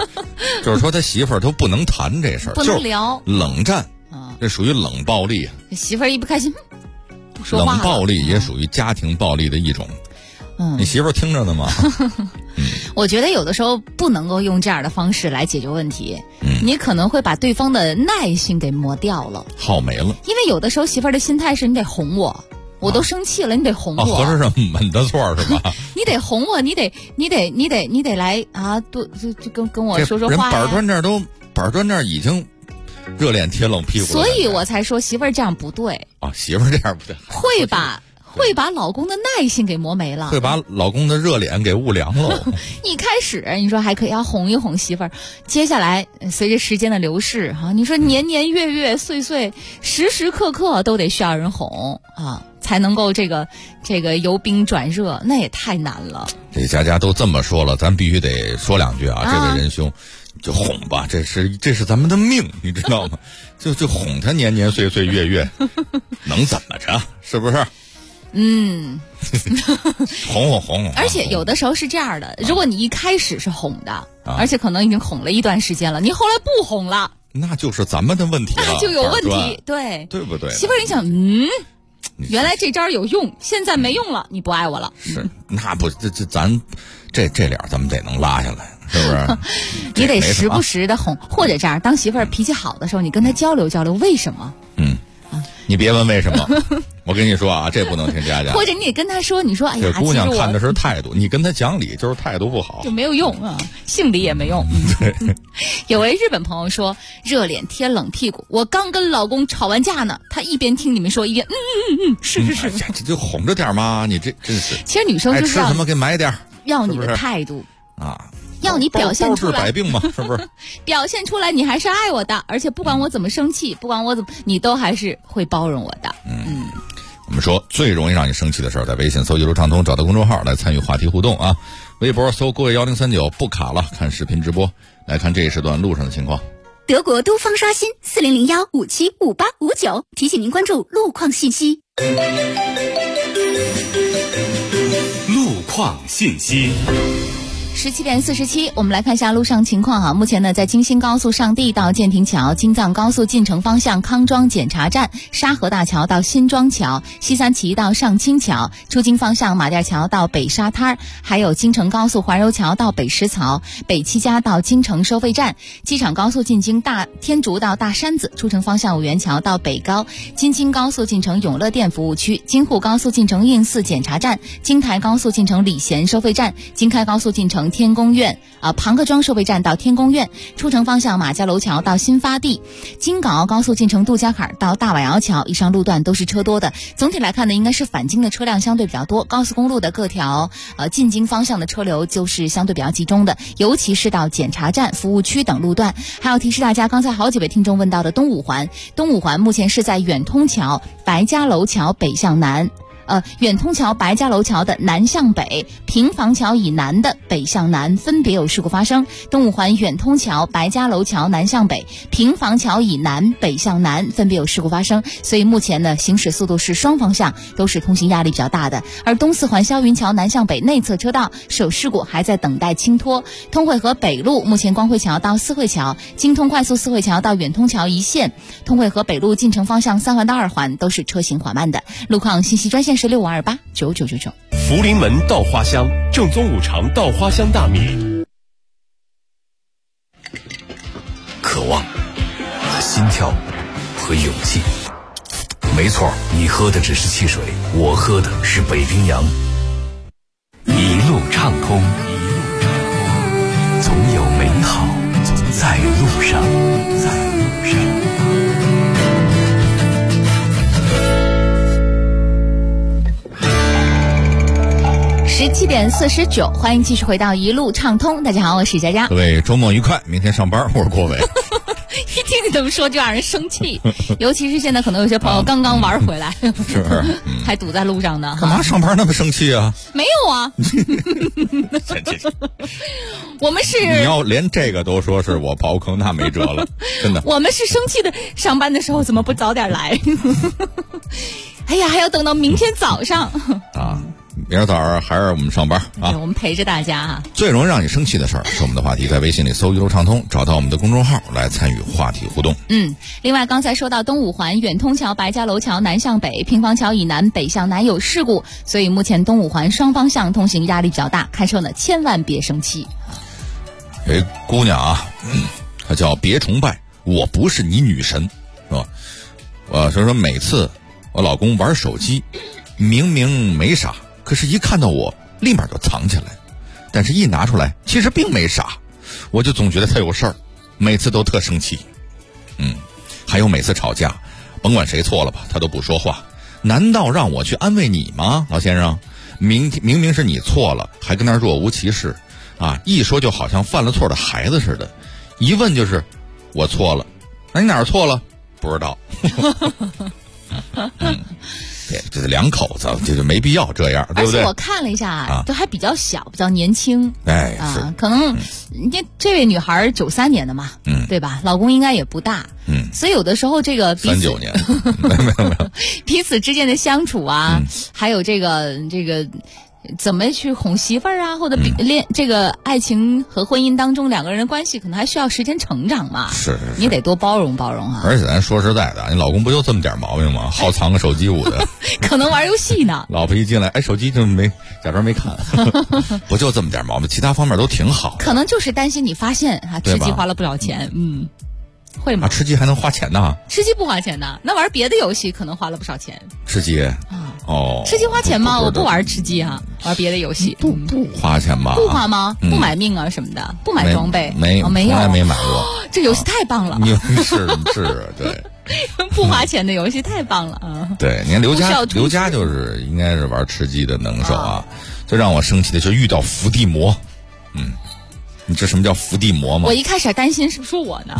就是说他媳妇儿都不能谈这事儿， 不能聊， 就是冷战，这属于冷暴力。 媳妇儿一不开心，不说话了。 冷暴力也属于家庭暴力的一种。你媳妇儿听着呢吗？ 我觉得有的时候不能够用这样的方式来解决问题，你可能会把对方的耐性给磨掉了， 耗没了。 因为有的时候媳妇儿的心态是你得哄我都生气了，你得哄我。 合着是满的错是吧？ 你得哄我，你得来啊，多就跟我说说话呀。 人板砖这儿已经热脸贴冷屁股了， 所以我才说媳妇儿这样不对啊，媳妇儿这样不对， 会把老公的耐性给磨没了， 会把老公的热脸给焐凉了。 一开始你说还可以要哄一哄媳妇儿，接下来随着时间的流逝你说年年月月岁岁，时时刻刻都得需要人哄才能够这个由冰转热，那也太难了。 这家都这么说了，咱必须得说两句啊！这位仁兄，就哄吧，这是咱们的命，你知道吗？就哄他年年岁岁月月，能怎么着？是不是？哄。 而且有的时候是这样的，如果你一开始是哄的，而且可能已经哄了一段时间了，你后来不哄了， 那就是咱们的问题了， 那就有问题，对不对？ 媳妇儿，你想，原来这招有用，现在没用了，你不爱我了。 是，那不咱这脸咱们得能拉下来，是不是？ 你得时不时的哄，或者这样，当媳妇儿脾气好的时候，你跟她交流交流为什么。 你别问为什么，我跟你说啊，这不能听佳佳。 或者你得跟她说，你说哎呀， 这姑娘看的是态度，你跟她讲理就是态度不好， 就没有用啊，姓李也没用。有位日本朋友说，热脸贴冷屁股，我刚跟老公吵完架呢，他一边听你们说一边是， 这就哄着点嘛，你这真是。 其实女生就是爱吃什么给买点， 要你的态度啊。 要你表现出来， 百病嘛，是不是？ 表现出来你还是爱我的，而且不管我怎么生气，不管我怎么，你都还是会包容我的。 我们说最容易让你生气的事儿，在微信搜一路畅通，找到公众号来参与话题互动啊。微博搜郭伟1039不卡了，看视频直播来看这一时段路上的情况。 德国都方刷新4001575859，提醒您关注路况信息。 路况信息。 17点47，我们来看一下路上情况目前呢，在京新高速上地到建亭桥、京藏高速进城方向康庄检查站、沙河大桥到新庄桥、西三旗到上清桥、出京方向马甸桥到北沙滩，还有京承高速怀柔桥到北石槽、北七家到京城收费站、机场高速进京大天竺到大山子、出城方向五元桥到北高、京津高速进城永乐店服务区、京沪高速进城应四检查站、京台高速进城礼贤收费站、京开高速进城天宫苑庞各庄收费站到天宫苑，出城方向马家楼桥到新发地，京港澳高速进城杜家坎到大瓦窑桥，以上路段都是车多的。总体来看呢，应该是返京的车辆相对比较多，高速公路的各条进京方向的车流就是相对比较集中的，尤其是到检查站、服务区等路段。还要提示大家，刚才好几位听众问到的东五环目前是在远通桥、白家楼桥北向南。远通桥、白家楼桥的南向北，平房桥以南的北向南分别有事故发生。东五环远通桥、白家楼桥南向北，平房桥以南北向南分别有事故发生，所以目前呢，行驶速度是双方向都是通行压力比较大的。而东四环霄云桥南向北内侧车道是有事故，还在等待清脱。通惠河北路目前光惠桥到四惠桥、京通快速四惠桥到远通桥一线，通惠河北路进城方向3环到2环都是车行缓慢的。路况信息专线是65289999。 福临门稻花香，正宗五常稻花香大米。 渴望、心跳和勇气。没错，你喝的只是汽水，我喝的是北冰洋。一路畅通，总有美好在路上。 17点49，欢迎继续回到一路畅通。大家好，我是佳佳。 各位周末愉快，明天上班，我是郭伟。 一听你这么说就让人生气，尤其是现在可能有些朋友刚刚玩回来， 是不是？ 还堵在路上呢。 干嘛上班那么生气啊？ 没有啊。我们是你要连这个都说是我刨坑，那没辙了，真的。 我们是生气的，上班的时候怎么不早点来？哎呀，还要等到明天早上啊！ 明儿早上还是我们上班啊。 对，我们陪着大家啊。 最容易让你生气的事儿是我们的话题，在微信里搜一路畅通，找到我们的公众号来参与话题互动。 另外刚才说到东五环远通桥、白家楼桥南向北、平房桥以南北向南有事故，所以目前东五环双方向通行压力比较大，开车呢千万别生气。 有一姑娘啊，她叫别崇拜，我不是你女神，是吧？我说每次我老公玩手机，明明没啥，可是一看到我立马就藏起来，但是一拿出来其实并没啥，我就总觉得他有事儿，每次都特生气。还有每次吵架，甭管谁错了吧，他都不说话，难道让我去安慰你吗？老先生，明明是你错了，还跟那若无其事啊！一说就好像犯了错的孩子似的，一问就是我错了，那你哪儿错了？不知道。对，这两口子就是没必要这样，对不对？ 而且我看了一下，都还比较小，比较年轻。 是可能这位女孩93年的嘛，对吧？老公应该也不大，所以有的时候这个 39年，没有， 彼此之间的相处啊，还有这个怎么去哄媳妇儿啊，或者这个爱情和婚姻当中两个人的关系，可能还需要时间成长嘛。 是， 你得多包容包容啊。 而且咱说实在的，你老公不就这么点毛病吗？好藏个手机捂的， 可能玩游戏呢。 老婆一进来，手机就假装没看，不就这么点毛病？其他方面都挺好。 可能就是担心你发现吃鸡花了不少钱，会吗？ 吃鸡还能花钱呢？ 吃鸡不花钱呢，那玩别的游戏可能花了不少钱。 吃鸡吃鸡花钱吗？我不玩吃鸡玩别的游戏不花钱吧？ 不花吗？不买命啊什么的，不买装备， 没有，从来没买过。 这游戏太棒了， 是，对， 不花钱的游戏太棒了啊！ 对，你看刘佳就是应该是玩吃鸡的能手啊。最让我生气的就是遇到伏地魔，你知道什么叫伏地魔吗？ 我一开始还担心是不是我呢，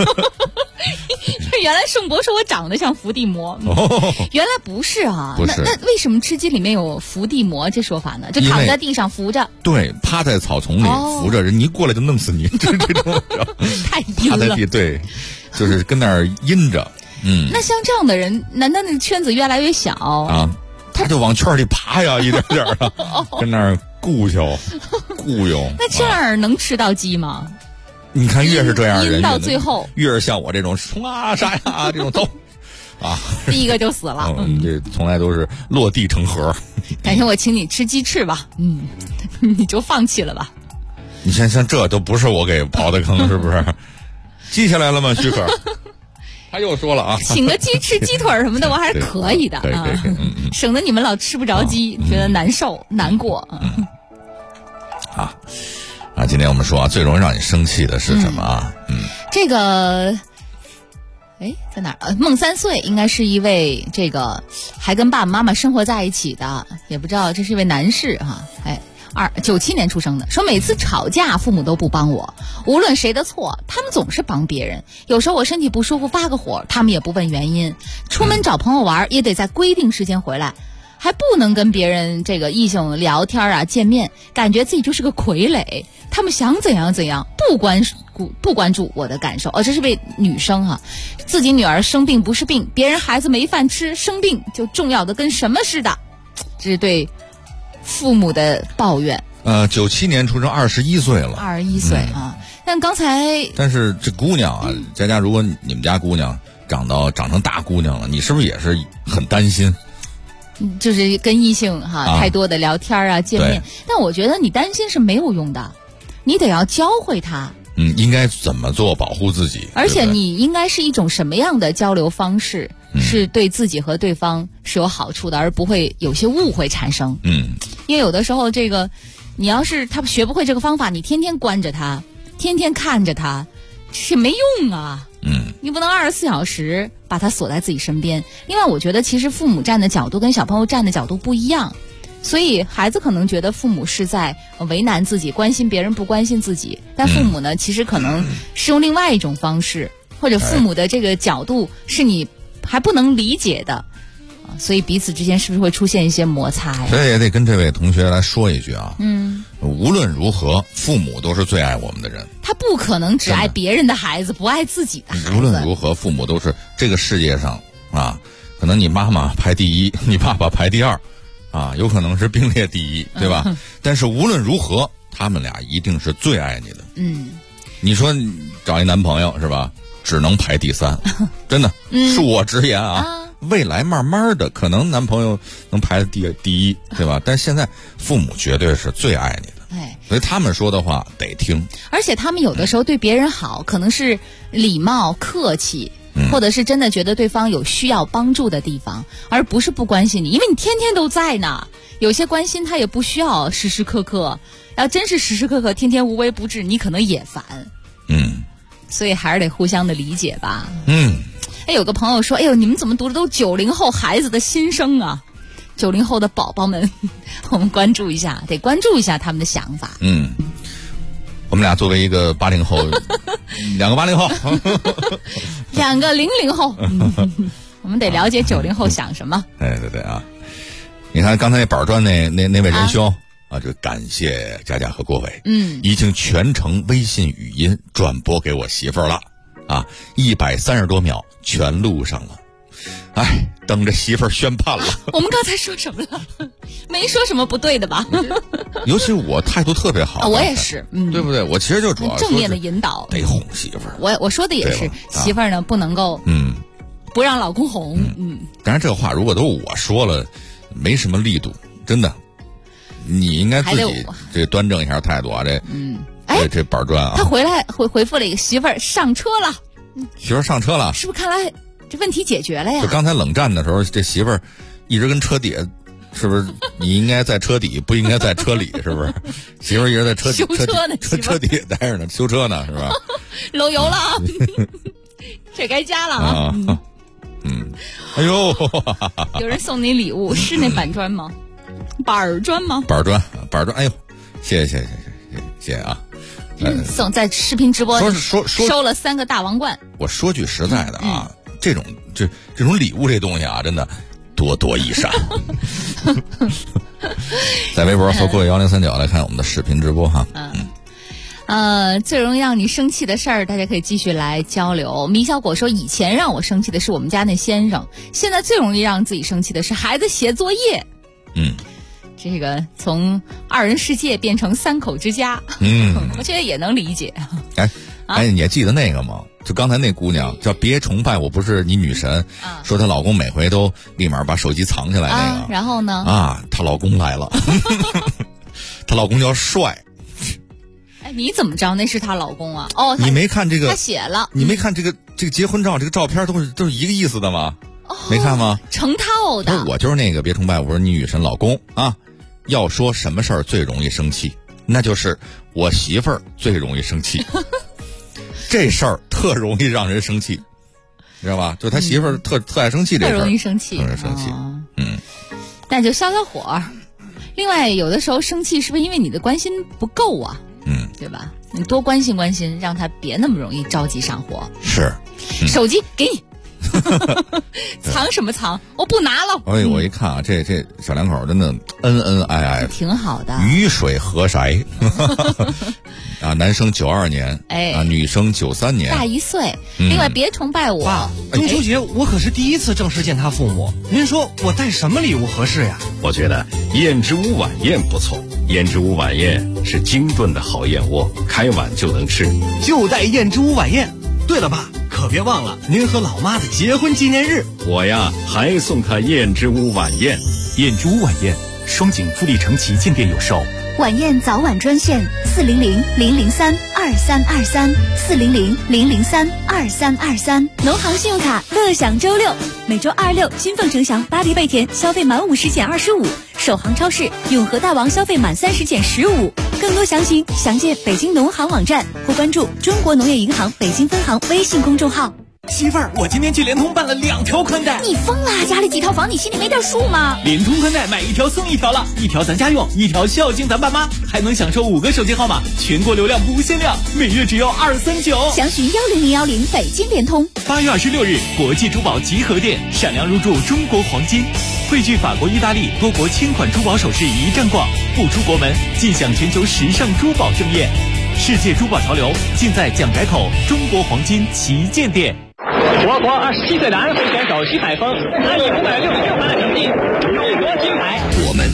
原来盛博说我长得像伏地魔，原来不是啊。 不是， 那为什么吃鸡里面有伏地魔这说法呢？就躺在地上扶着， 对，趴在草丛里扶着人，一过来就弄死你，这种太阴了。 趴在地，对，就是跟那儿阴着。 那像这样的人，难道那个圈子越来越小啊？ 他就往圈里爬呀，一点点的，跟那儿雇佣。 那这样能吃到鸡吗？ 你看，越是这样的人， 到最后越是像我这种冲啊杀呀这种都第一个就死了。 这从来都是落地成盒。 改天我请你吃鸡翅吧，你就放弃了吧。 你像这都不是我给刨的坑，是不是？记下来了吗，许可？他又说了啊， 请个鸡翅、鸡腿什么的，我还是可以的啊，省得你们老吃不着鸡，觉得难受、难过。 今天我们说最容易让你生气的是什么啊？ 这个，在哪儿？孟3岁应该是一位这个还跟爸爸妈妈生活在一起的，也不知道这是一位男士97年出生的，说每次吵架父母都不帮我，无论谁的错他们总是帮别人，有时候我身体不舒服发个火他们也不问原因，出门找朋友玩也得在规定时间回来，还不能跟别人这个异性聊天见面，感觉自己就是个傀儡，他们想怎样怎样，不关注我的感受。这是位女生自己女儿生病不是病，别人孩子没饭吃，生病就重要的跟什么似的，这是对父母的抱怨。 97年出生，21岁了。 21岁但是这姑娘佳，如果你们家姑娘长成大姑娘了，你是不是也是很担心？ 就是跟异性太多的聊天见面，但我觉得你担心是没有用的，你得要教会她。 应该怎么做保护自己？ 而且你应该是一种什么样的交流方式，是对自己和对方是有好处的，而不会有些误会产生。因为有的时候这个，你要是他学不会这个方法，你天天关着他，天天看着他，是没用啊。你不能24小时把他锁在自己身边。另外，我觉得其实父母站的角度跟小朋友站的角度不一样。所以孩子可能觉得父母是在为难自己，关心别人不关心自己，但父母呢其实可能是用另外一种方式，或者父母的这个角度是你还不能理解的，所以彼此之间是不是会出现一些摩擦呀？ 所以也得跟这位同学来说一句无论如何父母都是最爱我们的人， 他不可能只爱别人的孩子不爱自己的孩子。 无论如何父母都是这个世界上可能你妈妈排第一，你爸爸排第二， 啊，有可能是并列第一，对吧？但是无论如何，他们俩一定是最爱你的。你说你找一男朋友是吧？只能排第3，真的，恕我直言啊。未来慢慢的，可能男朋友能排第一，对吧？但是现在父母绝对是最爱你的，所以他们说的话得听。 而且他们有的时候对别人好，可能是礼貌客气，或者是真的觉得对方有需要帮助的地方，而不是不关心你，因为你天天都在呢。有些关心他也不需要时时刻刻，要真是时时刻刻天天无微不至，你可能也烦。所以还是得互相的理解吧。有个朋友说，哎呦，你们怎么读的都90后孩子的心声啊？90后的宝宝们，我们关注一下，得关注一下他们的想法。 我们俩作为一个80后，两个80后， 两个00后，我们得了解90后想什么。 对啊！你看刚才那板砖那位仁兄啊，就感谢佳佳和郭伟，已经全程微信语音转播给我媳妇儿了啊，130多秒全录上了。等着媳妇儿宣判了。 我们刚才说什么了？没说什么不对的吧？ 尤其我态度特别好， 我也是， 对不对？我其实就主要正面的引导， 得哄媳妇儿。 我说的也是，媳妇儿呢不能够，不让老公哄， 当然这话如果都我说了，没什么力度，真的。你应该自己这端正一下态度啊！这板砖啊， 他回复了一个媳妇儿上车了， 媳妇儿上车了， 是不是？看来这问题解决了呀？ 就刚才冷战的时候，这媳妇儿一直跟车底下，是不是？你应该在车底，不应该在车里，是不是？媳妇儿一直在车修车呢， 车底下待着呢，修车呢，是吧？ 漏油了，这该加了啊！ 哎呦， 有人送你礼物，是那板砖吗？板砖吗？ 板砖，哎呦，谢谢啊！ 送在视频直播说收了3个大王冠。 我说句实在的啊，这种礼物这东西啊，真的多多益善。在微博搜“郭伟1039”来看我们的视频直播哈。 最容易让你生气的事儿，大家可以继续来交流。米小果说，以前让我生气的是我们家那先生，现在最容易让自己生气的是孩子写作业。这个从2人世界变成3口之家，我觉得也能理解。 你还记得那个吗？就刚才那姑娘叫别崇拜我不是你女神，说她老公每回都立马把手机藏起来那个。 然后呢？ 她老公来了，她老公叫帅。 你怎么知道那是她老公啊？ 你没看这个？ 她写了。 你没看这个结婚照？这个照片都是一个意思的吗？没看吗？ 成套的。 我就是那个别崇拜我是你女神老公啊。要说什么事儿最容易生气，那就是我媳妇儿最容易生气。这事儿特容易让人生气，你知道吧？就他媳妇儿特爱生气这事儿， 特容易生气，但就消消火。另外，有的时候生气是不是因为你的关心不够啊？对吧？你多关心关心，让他别那么容易着急上火。 是， 手机给你。藏什么藏？我不拿了。 我一看啊，这小两口真的恩恩爱爱， 挺好的。 鱼水河筛啊，男生92年，女生93年， 大1岁。另外，别崇拜我。 爸，中秋节我可是第一次正式见他父母，您说我带什么礼物合适呀？ 我觉得燕之屋晚宴不错。燕之屋晚宴是精炖的好燕窝，开碗就能吃， 就带燕之屋晚宴。对了，爸，可别忘了您和老妈的结婚纪念日。 我呀，还送他燕之屋晚宴。 燕之屋晚宴，双井富力城旗舰店有售。 晚宴早晚专线400-003-2323，400-003-2323。农行信用卡乐享周6，每周2、6金凤城祥、巴黎贝甜消费满50减25，首航超市永和大王消费满30减15。更多详情详见北京农行网站或关注中国农业银行北京分行微信公众号。 媳妇儿，我今天去联通办了2条宽带。 你疯了？家里几套房，你心里没点数吗？ 联通宽带买1条送1条了，1条咱家用，1条孝敬咱爸妈，还能享受5个手机号码，全国流量不限量，每月只要239。 详询10010北京联通。 8月26日，国际珠宝集合店，闪亮入驻中国黄金，汇聚法国、意大利多国千款珠宝首饰一站逛，不出国门尽享全球时尚珠宝盛宴。世界珠宝潮流尽在蒋宅口中国黄金旗舰店。 我国27岁男飞选手徐海峰，他以566分的成绩勇夺金牌。 我们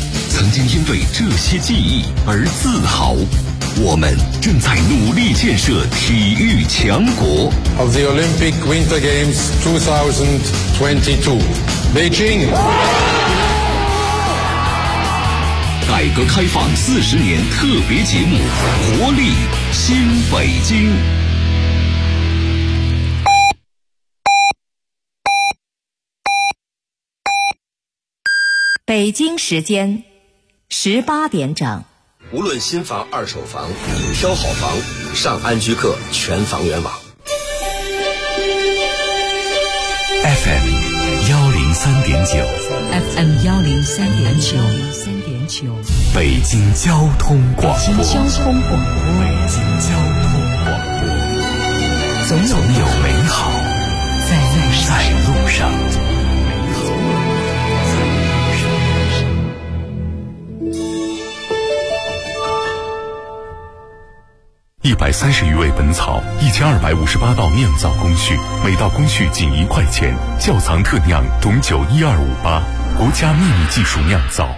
对这些记忆而自豪。我们正在努力建设体育强国。 Of the Olympic Winter Games 2022, Beijing。 改革开放40年特别节目，活力新北京。 北京时间18点整。 无论新房、二手房，挑好房，上安居客全房源网。 FM 103.9 FM 103.9 北京交通广播。 北京交通广播。 北京交通广播。总有美好在路上。 130余味本草，1258道酿造工序，每道工序仅1块钱。窖藏特酿董酒12588，国家秘密技术酿造。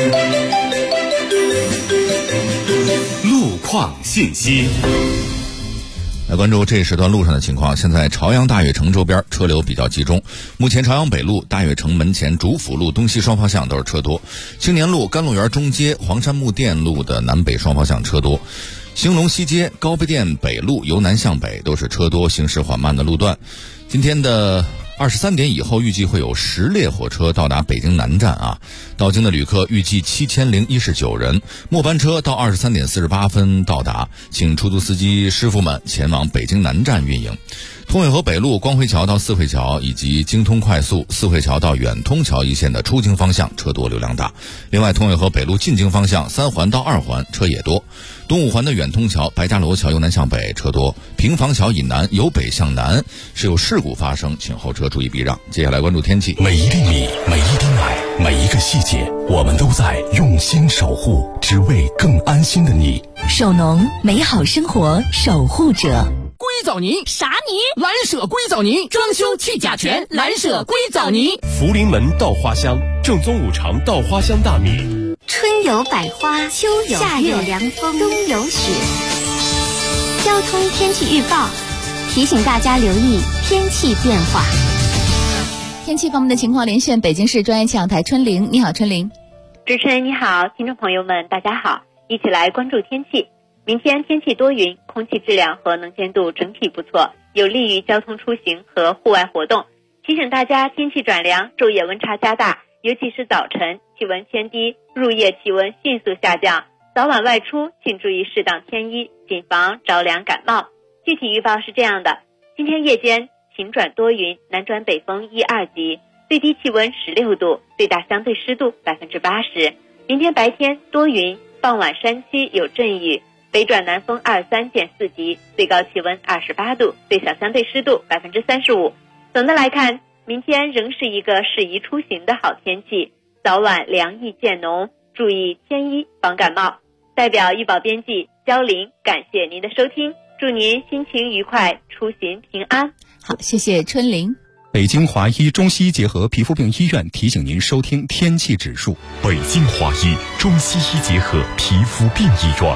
路况信息。 来关注这时段路上的情况。现在朝阳大悦城周边车流比较集中，目前朝阳北路、大悦城门前、主辅路东西双方向都是车多，青年路、甘露园中街、黄山木店路的南北双方向车多，兴隆西街、高碑店北路由南向北都是车多、行驶缓慢的路段。今天的23点以后预计会有10列火车到达北京南站啊，到京的旅客预计7019人，末班车到23点48分到达，请出租司机师傅们前往北京南站运营。通惠河北路光辉桥到四惠桥以及京通快速四惠桥到远通桥一线的出京方向车多流量大。另外，通惠河北路进京方向3环到2环车也多。东五环的远通桥、白家楼桥由南向北车多，平房桥以南由北向南是有事故发生，请后车注意避让。接下来关注天气。 每一粒米，每一丁奶，每一个细节，我们都在用心守护，只为更安心的你。 首农，美好生活守护者。 硅藻泥啥泥？ 蓝舍硅藻泥，装修去甲醛，蓝舍硅藻泥。 福临门稻花香，正宗五常稻花香大米。 春有百花，秋有夏有凉风，冬有雪。交通天气预报提醒大家留意天气变化。 天气方面的情况，连线北京市专业气象台春玲。你好，春玲。 主持人你好，听众朋友们大家好，一起来关注天气。明天天气多云，空气质量和能见度整体不错，有利于交通出行和户外活动。提醒大家天气转凉，昼夜温差加大，尤其是早晨气温偏低，入夜气温迅速下降，早晚外出请注意适当添衣，谨防着凉感冒。具体预报是这样的：今天夜间晴转多云，南转北风1、2级，最低气温16度，最大相对湿度80%。明天白天多云，傍晚山区有阵雨，北转南风2、3见4级，最高气温28度，最小相对湿度35%。总的来看，明天仍是一个适宜出行的好天气，早晚凉意渐浓，注意添衣防感冒。代表预报编辑焦玲，感谢您的收听，祝您心情愉快，出行平安。 好，谢谢春玲。 北京华医中西医结合皮肤病医院提醒您收听天气指数。 北京华医中西医结合皮肤病医院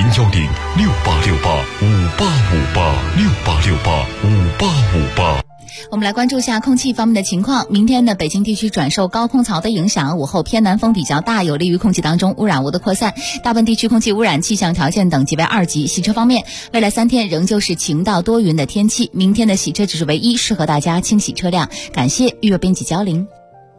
，010-6868-5858，6868-5858。 我们来关注一下空气方面的情况。明天呢，北京地区转受高空槽的影响，午后偏南风比较大，有利于空气当中污染物的扩散。大部分地区空气污染气象条件等级为2级。洗车方面，未来3天仍旧是晴到多云的天气。明天的洗车指数为1，适合大家清洗车辆。感谢预热编辑焦玲。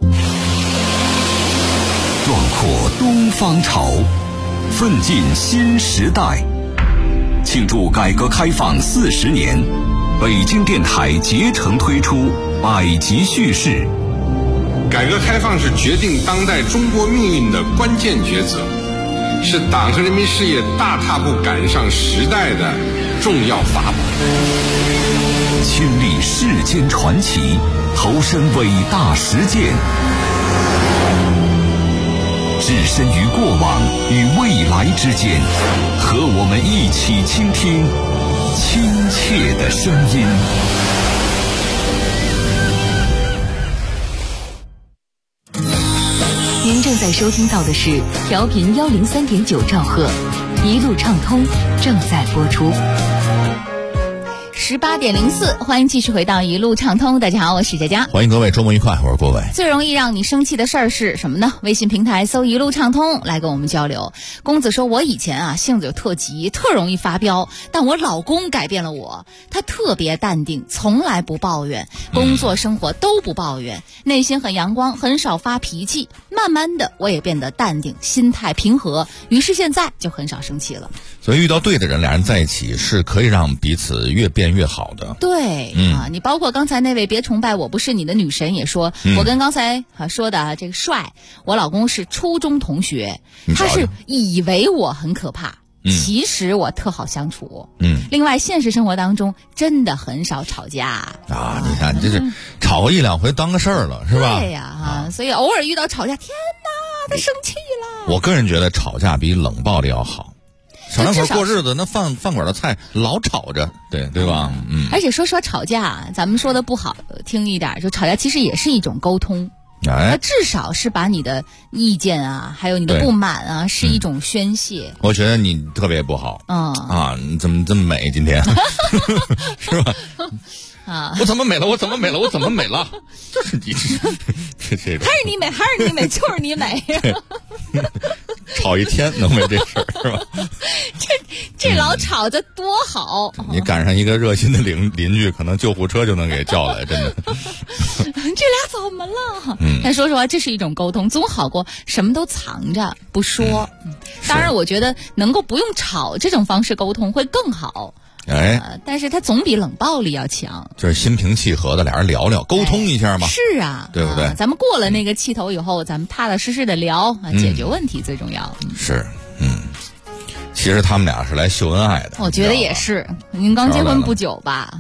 壮阔东方潮，奋进新时代。庆祝改革开放40年，北京电台竭诚推出百集叙事。 改革开放是决定当代中国命运的关键抉择，是党和人民事业大踏步赶上时代的重要法宝。 亲历世间传奇，投身伟大实践，置身于过往与未来之间，和我们一起倾听亲切的声音。 您正在收听到的是调频103.9兆赫，一路畅通正在播出。 18.04，欢迎继续回到一路畅通。大家好，我是佳佳， 欢迎各位，周末愉快，我是郭伟。 最容易让你生气的事儿是什么呢？微信平台搜一路畅通来跟我们交流。公子说，我以前性子就特急，特容易发飙，但我老公改变了我，他特别淡定，从来不抱怨，工作生活都不抱怨，内心很阳光，很少发脾气。慢慢的我也变得淡定，心态平和，于是现在就很少生气了。 所以遇到对的人，俩人在一起是可以让彼此越变越好的。 对，你包括刚才那位别崇拜我不是你的女神也说，我跟刚才说的这个帅，我老公是初中同学，他是以为我很可怕，其实我特好相处。另外现实生活当中真的很少吵架啊，你看这是吵过一两回当个事儿了，是吧？ 对呀，所以偶尔遇到吵架，天哪，他生气了。 我个人觉得吵架比冷暴力要好。小两口过日子，那饭馆的菜老吵着，对吧？ 而且说吵架，咱们说的不好听一点，就吵架其实也是一种沟通。那至少是把你的意见啊，还有你的不满啊，是一种宣泄。 我觉得你特别不好，你怎么这么美？今天是吧？我怎么美了？我怎么美了？就是你，这种还是你美，就是你美。 吵一天能没这事儿是吧？ 这老吵得多好！ 你赶上一个热心的邻居，可能救护车就能给叫来，真的。 这俩怎么了？但说实话，这是一种沟通，总好过什么都藏着不说。当然，我觉得能够不用吵这种方式沟通会更好。但是它总比冷暴力要强， 就是心平气和的俩人聊聊，沟通一下嘛。 是啊， 对不对？ 咱们过了那个气头以后，咱们踏踏实实的聊，解决问题最重要。 是，其实他们俩是来秀恩爱的， 我觉得也是。您刚结婚不久吧？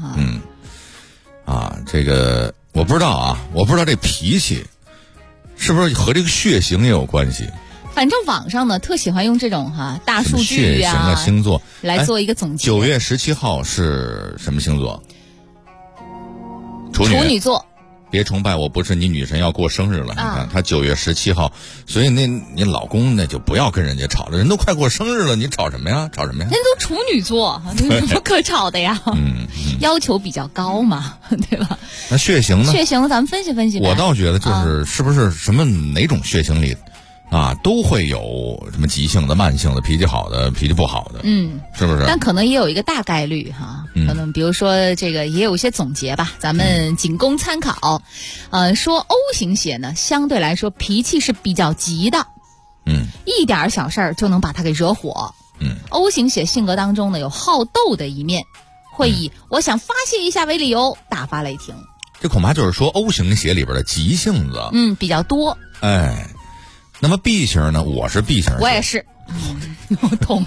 这个我不知道这脾气是不是和这个血型也有关系？ 反正网上呢特喜欢用这种大数据血型的星座来做一个总结。 9月17号是什么星座？处女座。 别崇拜我不是你女神要过生日了，你看她9月17号，所以你老公那就不要跟人家吵了，人都快过生日了，你吵什么呀？人都处女座，有什么可吵的呀？要求比较高嘛，对吧？ 那血型呢？ 血型咱们分析分析呗。 我倒觉得是不是什么哪种血型里都会有什么急性的、慢性的，脾气好的、脾气不好的，是不是？ 但可能也有一个大概率可能比如说这个也有一些总结吧，咱们仅供参考。说 O 型血呢，相对来说脾气是比较急的，一点小事儿就能把他给惹火。O 型血性格当中呢有好斗的一面，会以我想发泄一下为理由大发雷霆。 这恐怕就是说 O 型血里边的急性子， 比较多。 那么 B 型呢？我是 B 型， 我也是。我懂。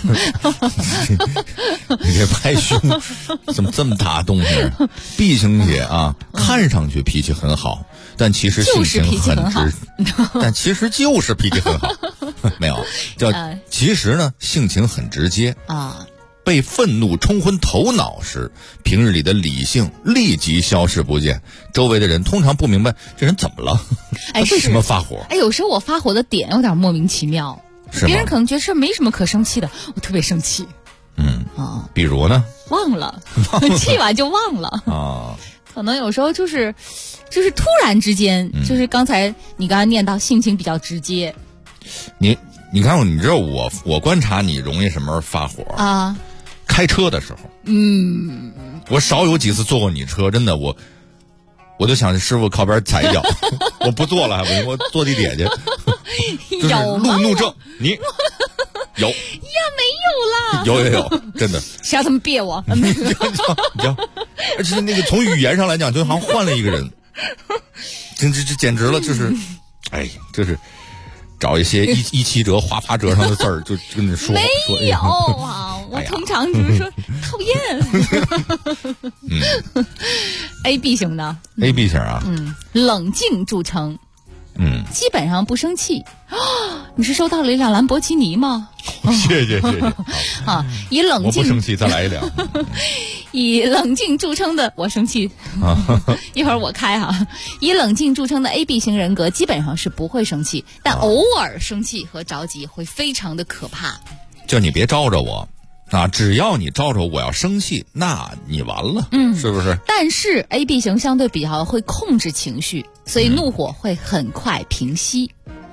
你这拍胸怎么这么大动静？B 型血看上去脾气很好，但其实性情很直，但其实就是脾气很好。没有，其实呢性情很直接被愤怒冲昏头脑时，平日里的理性立即消失不见，周围的人通常不明白这人怎么了，为什么发火？ 有时候我发火的点有点莫名其妙，别人可能觉得这没什么可生气的，我特别生气。 比如呢？ 忘了气完就忘了可能有时候就是突然之间，就是刚才念到性情比较直接。 你看，你知道我观察你容易什么时候发火开车的时候，我少有几次坐过你车，真的我就想师傅靠边踩一脚，我不坐了，我坐地铁去。就是路怒症，你有呀？ 没有啦。 有，真的。 谁要这么别我？ 你而且那个从语言上来讲，就好像换了一个人，这简直了，就是找一些一七折、花八折上的字儿，就跟你说。 没有我通常只是说讨厌。AB 型的 ，AB 型冷静著称，基本上不生气。你是收到了一辆兰博基尼吗？ 谢谢。 以冷静， 我不生气，再来一辆。 以冷静著称的，我生气，一会儿我开哈。以冷静著称的 AB 型人格基本上是不会生气，但偶尔生气和着急会非常的可怕。 就你别招着我啊！只要你招着我要生气，那你完了，是不是？ 但是 AB 型相对比较会控制情绪，所以怒火会很快平息。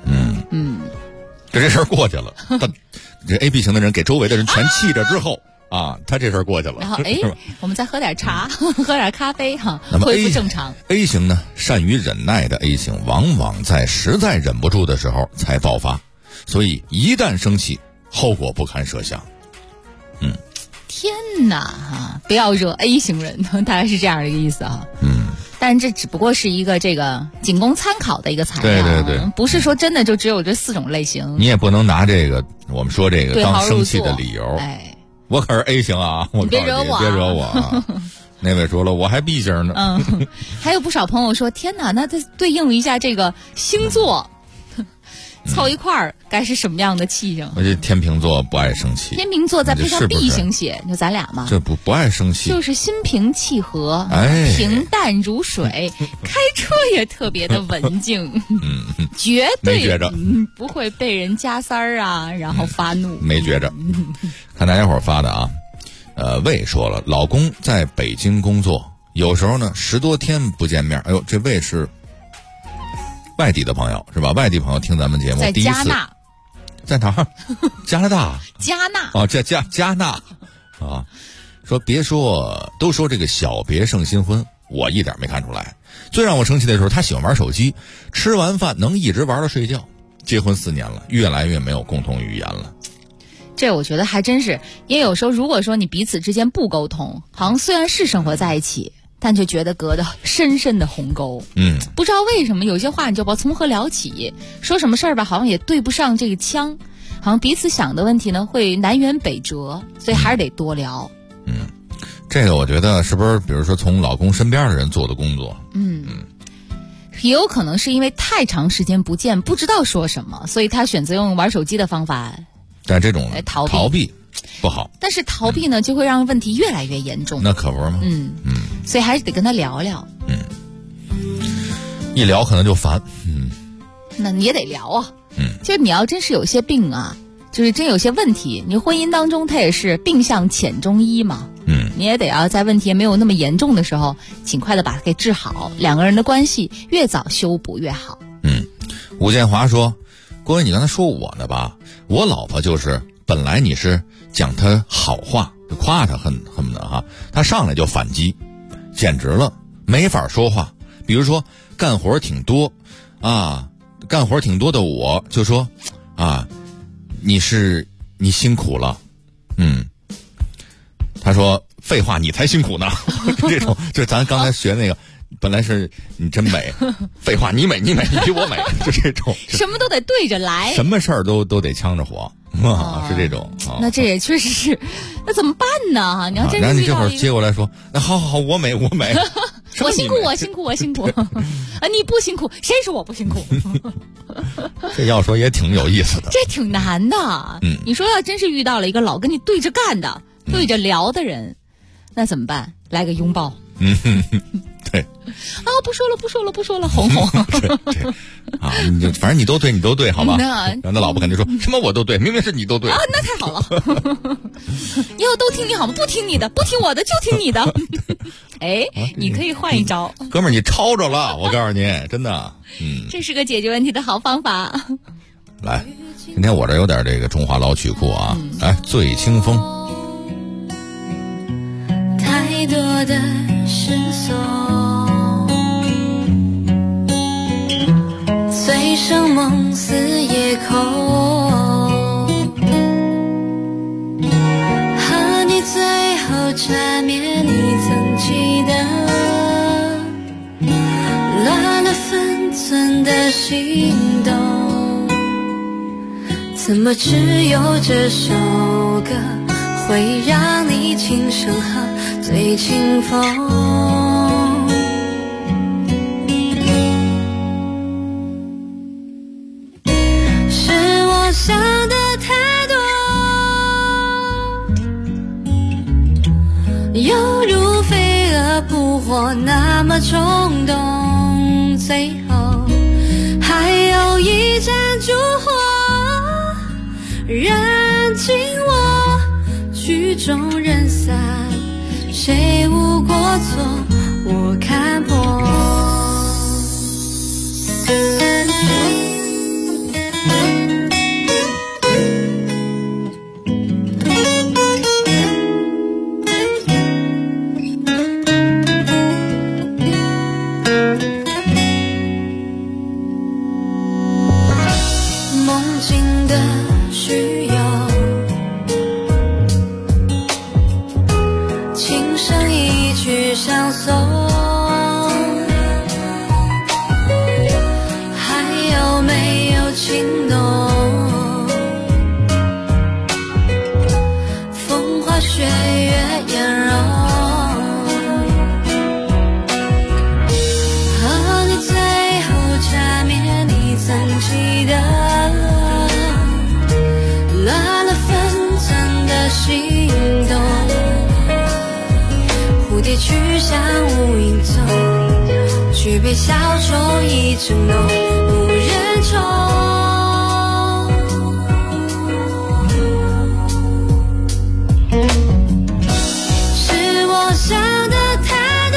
这事儿过去了，这 AB 型的人给周围的人全气着之后。他这事儿过去了， 然后我们再喝点茶，喝点咖啡哈， 那么恢复正常。 A 型呢，善于忍耐的 A 型，往往在实在忍不住的时候才爆发，所以一旦生气，后果不堪设想。 天哪不要惹 A 型人，大概是这样的一个意思啊。但这只不过是一个这个仅供参考的一个材料，对，不是说真的就只有这4种类型。 你也不能拿这个我们说这个当生气的理由。我可是 A 型啊，我别惹我， 别惹我啊！那位说了，我还 B 型呢。 还有不少朋友说，天哪，那这对应一下这个星座，凑一块儿该是什么样的气性？ 我这天秤座不爱生气， 天秤座再配上 B 型血，就咱俩嘛， 这不爱生气， 就是心平气和，平淡如水，开车也特别的文静，绝对不会被人加塞儿啊，然后发怒， 没觉着。看大家伙发的啊，魏说了，老公在北京工作，有时候呢10多天不见面。哎呦，这魏是外地的朋友是吧？外地朋友听咱们节目第一次，在哪儿？加拿大？ 加纳哦，加纳啊！说别说，都说这个小别胜新婚，我一点没看出来。最让我生气的时候，他喜欢玩手机，吃完饭能一直玩到睡觉。结婚4年了，越来越没有共同语言了。 这我觉得还真是，也有时候如果说你彼此之间不沟通，好像虽然是生活在一起，但就觉得隔得深深的鸿沟。不知道为什么有些话你就不知道从何聊起，说什么事儿吧，好像也对不上这个腔，好像彼此想的问题呢会南辕北辙，所以还是得多聊。 这个我觉得是不是比如说从老公身边的人做的工作？ 也有可能是因为太长时间不见，不知道说什么，所以他选择用玩手机的方法。 但这种逃避不好， 但是逃避呢就会让问题越来越严重。 那可不是吗？ 所以还是得跟他聊聊。 一聊可能就烦。 那你也得聊啊。就你要真是有些病啊，就是真有些问题，你婚姻当中它也是病向浅中医嘛。你也得要在问题没有那么严重的时候，尽快的把它给治好，两个人的关系越早修补越好。 吴建华说，郭伟你刚才说我呢吧，我老婆就是本来你是讲她好话，就夸她恨不得哈，她上来就反击，简直了，没法说话。比如说干活挺多的我就说你辛苦了。他说废话，你才辛苦呢。这种就咱刚才学那个，本来是你真美，废话你美，你比我美，就这种， 什么都得对着来， 什么事儿都得呛着火，是这种。 那这也确实是，那怎么办呢？你要真是然后你这会儿接过来说，那好，我美。 我辛苦你不辛苦，谁说我不辛苦？ 这要说也挺有意思的， 这挺难的。你说要真是遇到了一个老跟你对着干的、对着聊的人，那怎么办？来个拥抱。 对。 不说了，哄。 对反正你都对，好吧？然后那老婆肯定说什么我都对，明明是你都对那太好了。以后都听你好吗？不听你的，不听我的，就听你的。你可以换一招， 哥们儿，你抄着了，我告诉你，真的。 这是个解决问题的好方法。 来，今天我这有点这个中华老曲库啊，来，醉清风。 太多的失所，醉生梦死夜空，和你最后缠绵你曾记得，乱了分寸的心动，怎么只有这首歌会让你轻声和醉清风？想的太多，犹如火那么冲动，最后还有一盏烛火燃尽我，曲终人散，谁无过错我看破。去向无影踪，举杯消愁意正浓，无人宠。是我想的太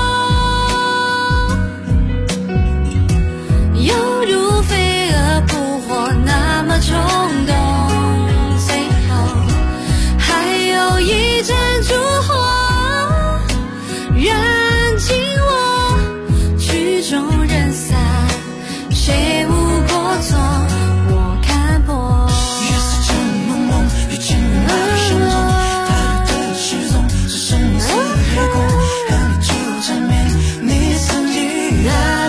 多，犹如飞蛾扑火那么冲动，最后还有一盏烛火燃尽我，曲终人散，谁无过错我看破。 夜色渐朦胧，遇见你那个相中，他的失踪是生死黑空，和你只有缠绵，你曾记得。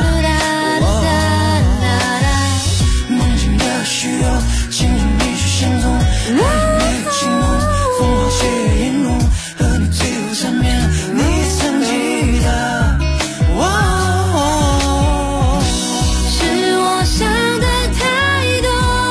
梦境的虚有，情人必须相踪，爱没有情浓，风花雪月颜容，和你只有缠绵，你曾记得。 是我想的太多，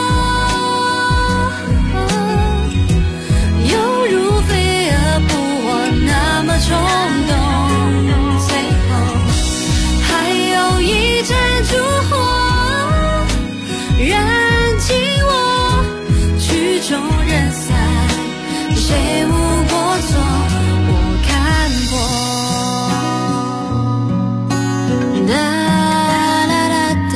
犹如飞蛾扑火那么冲动，最后还有一盏烛火燃尽我，曲终人散，谁无过错我看破。哒啦啦哒，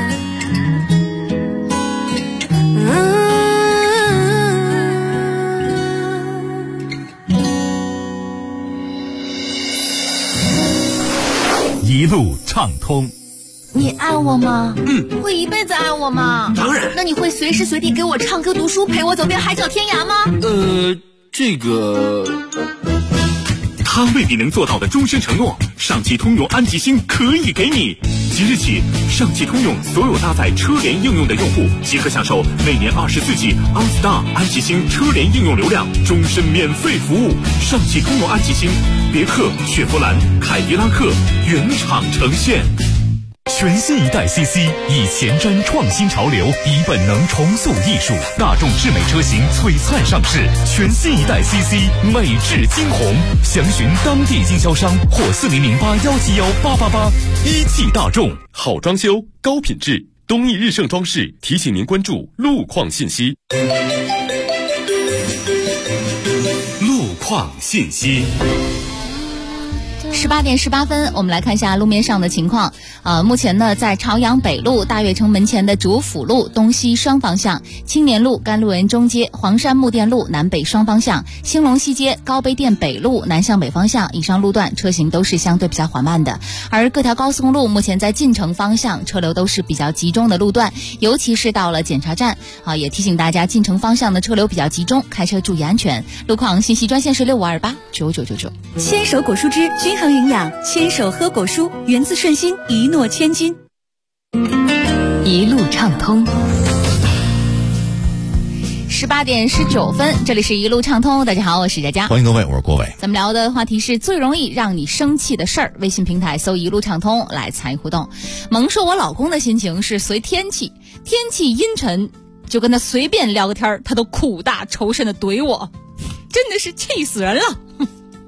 一路畅通。 你爱我吗？会一辈子爱我吗？ 当然。 那你会随时随地给我唱歌读书，陪我走遍海角天涯吗？ 这个他未必能做到的终身承诺，上汽通用安吉星可以给你。即日起，上汽通用所有搭载车联应用的用户即可享受每年24G OnStar 安吉星车联应用流量终身免费服务。上汽通用安吉星，别克、雪佛兰、凯迪拉克原厂呈现。全新一代 CC 以前瞻创新潮流，以本能重塑艺术，大众智美车型璀璨上市。全新一代 CC 美质惊鸿，详询当地经销商或4008171888。一汽大众，好装修，高品质。东益日盛装饰提醒您关注路况信息。路况信息。 18点18分，我们来看一下路面上的情况。目前呢，在朝阳北路大悦城门前的主辅路东西双方向，青年路甘露园中街、黄山木店路南北双方向，兴隆西街高碑店北路南向北方向，以上路段车行都是相对比较缓慢的。而各条高速公路目前在进城方向车流都是比较集中的路段，尤其是到了检查站也提醒大家进城方向的车流比较集中，开车注意安全。路况信息专线是65289999。 牵手果蔬汁均衡营养，牵手喝果蔬，源自顺心，一诺千金。 一路畅通。 18点19分，这里是一路畅通。大家好，我是佳佳， 欢迎各位，我是郭伟。 咱们聊的话题是最容易让你生气的事儿。微信平台搜一路畅通来参与互动。萌说我老公的心情是随天气，天气阴沉就跟他随便聊个天，他都苦大仇深的怼我，真的是气死人了。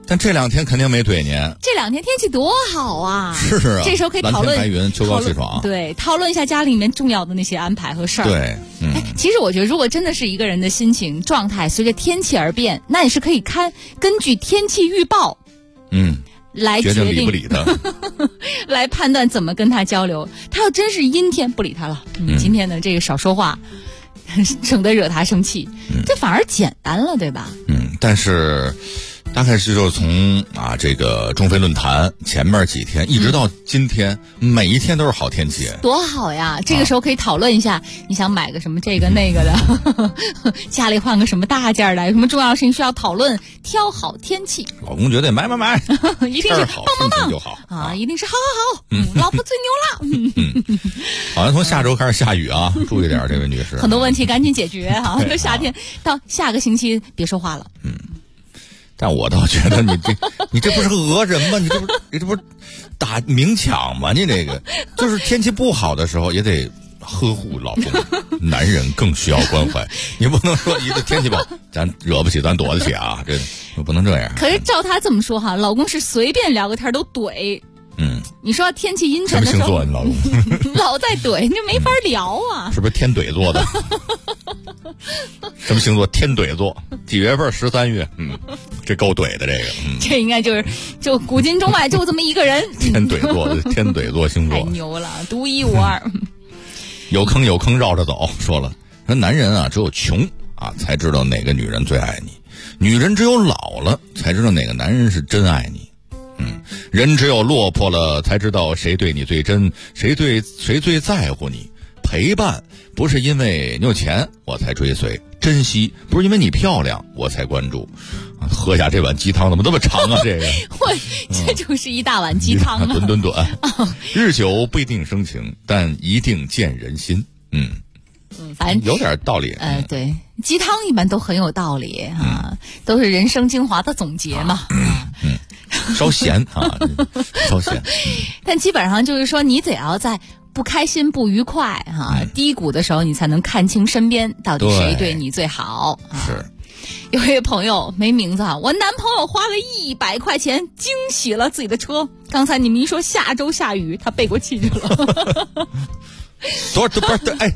但这2天肯定没怼您。 这2天天气多好啊！ 是啊， 这时候可以讨论蓝天白云，秋高气爽。 对，讨论一下家里面重要的那些安排和事儿。 对， 其实我觉得，如果真的是一个人的心情状态随着天气而变，那也是可以根据天气预报，来决定理不理他， 来判断怎么跟他交流。他要真是阴天，不理他了。今天的这个少说话，省得惹他生气，这反而简单了，对吧？ 但是。大概是就是从这个中非论坛前面几天一直到今天，每一天都是好天气， 多好呀！这个时候可以讨论一下，你想买个什么这个那个的，家里换个什么大件的，有什么重要事情需要讨论，挑好天气。 老公觉得买， 一定是棒棒就好啊！一定是好，老婆最牛了。 好像从下周开始下雨啊，注意点，这位女士。 很多问题赶紧解决哈，这夏天到下个星期别说话了。 但我倒觉得你这不是讹人吗？你这不是打明抢吗？你这个就是天气不好的时候也得呵护老公，男人更需要关怀。你不能说一个天气不好，咱惹不起咱躲得起啊，这不能这样。 可是照他这么说哈，老公是随便聊个天都怼。你说天气阴沉的时候， 什么星座？你老公老在怼，你就没法聊啊。 是不是天怼座的？什么星座？天怼座，几月份？13月。这够怼的这个。 这应该就古今中外就这么一个人。 天怼座的天怼座星座， 太牛了，独一无二。 有坑绕着走。说男人啊，只有穷才知道哪个女人最爱你；女人只有老了才知道哪个男人是真爱你。人只有落魄了才知道谁对你最真，谁最在乎你。陪伴不是因为你有钱我才追随，珍惜不是因为你漂亮我才关注。喝下这碗鸡汤怎么这么长啊？这个这就是一大碗鸡汤啊！ 短。日久不一定生情，但一定见人心。反正有点道理。 对，鸡汤一般都很有道理都是人生精华的总结嘛。 稍咸稍咸。 但基本上就是说，你得要在不开心、不愉快低谷的时候，你才能看清身边到底谁对你最好。 是。 有一位朋友没名字我男朋友花了100块钱惊喜了自己的车。刚才你们一说下周下雨，他背过气去了。 多少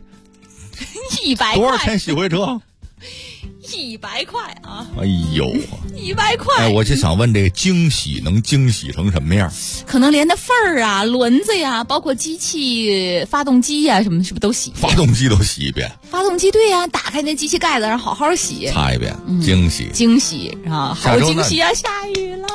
100块， 多少钱洗回车 ？100块啊！ 哎呦 ，100块！ 我就想问，这个惊喜能惊喜成什么样？ 可能连那缝儿啊、轮子呀，包括机器、发动机呀，什么是不是都洗？ 发动机都洗一遍。 发动机对呀，打开那机器盖子，然后好好洗， 擦一遍，惊喜， 好惊喜啊！下雨了。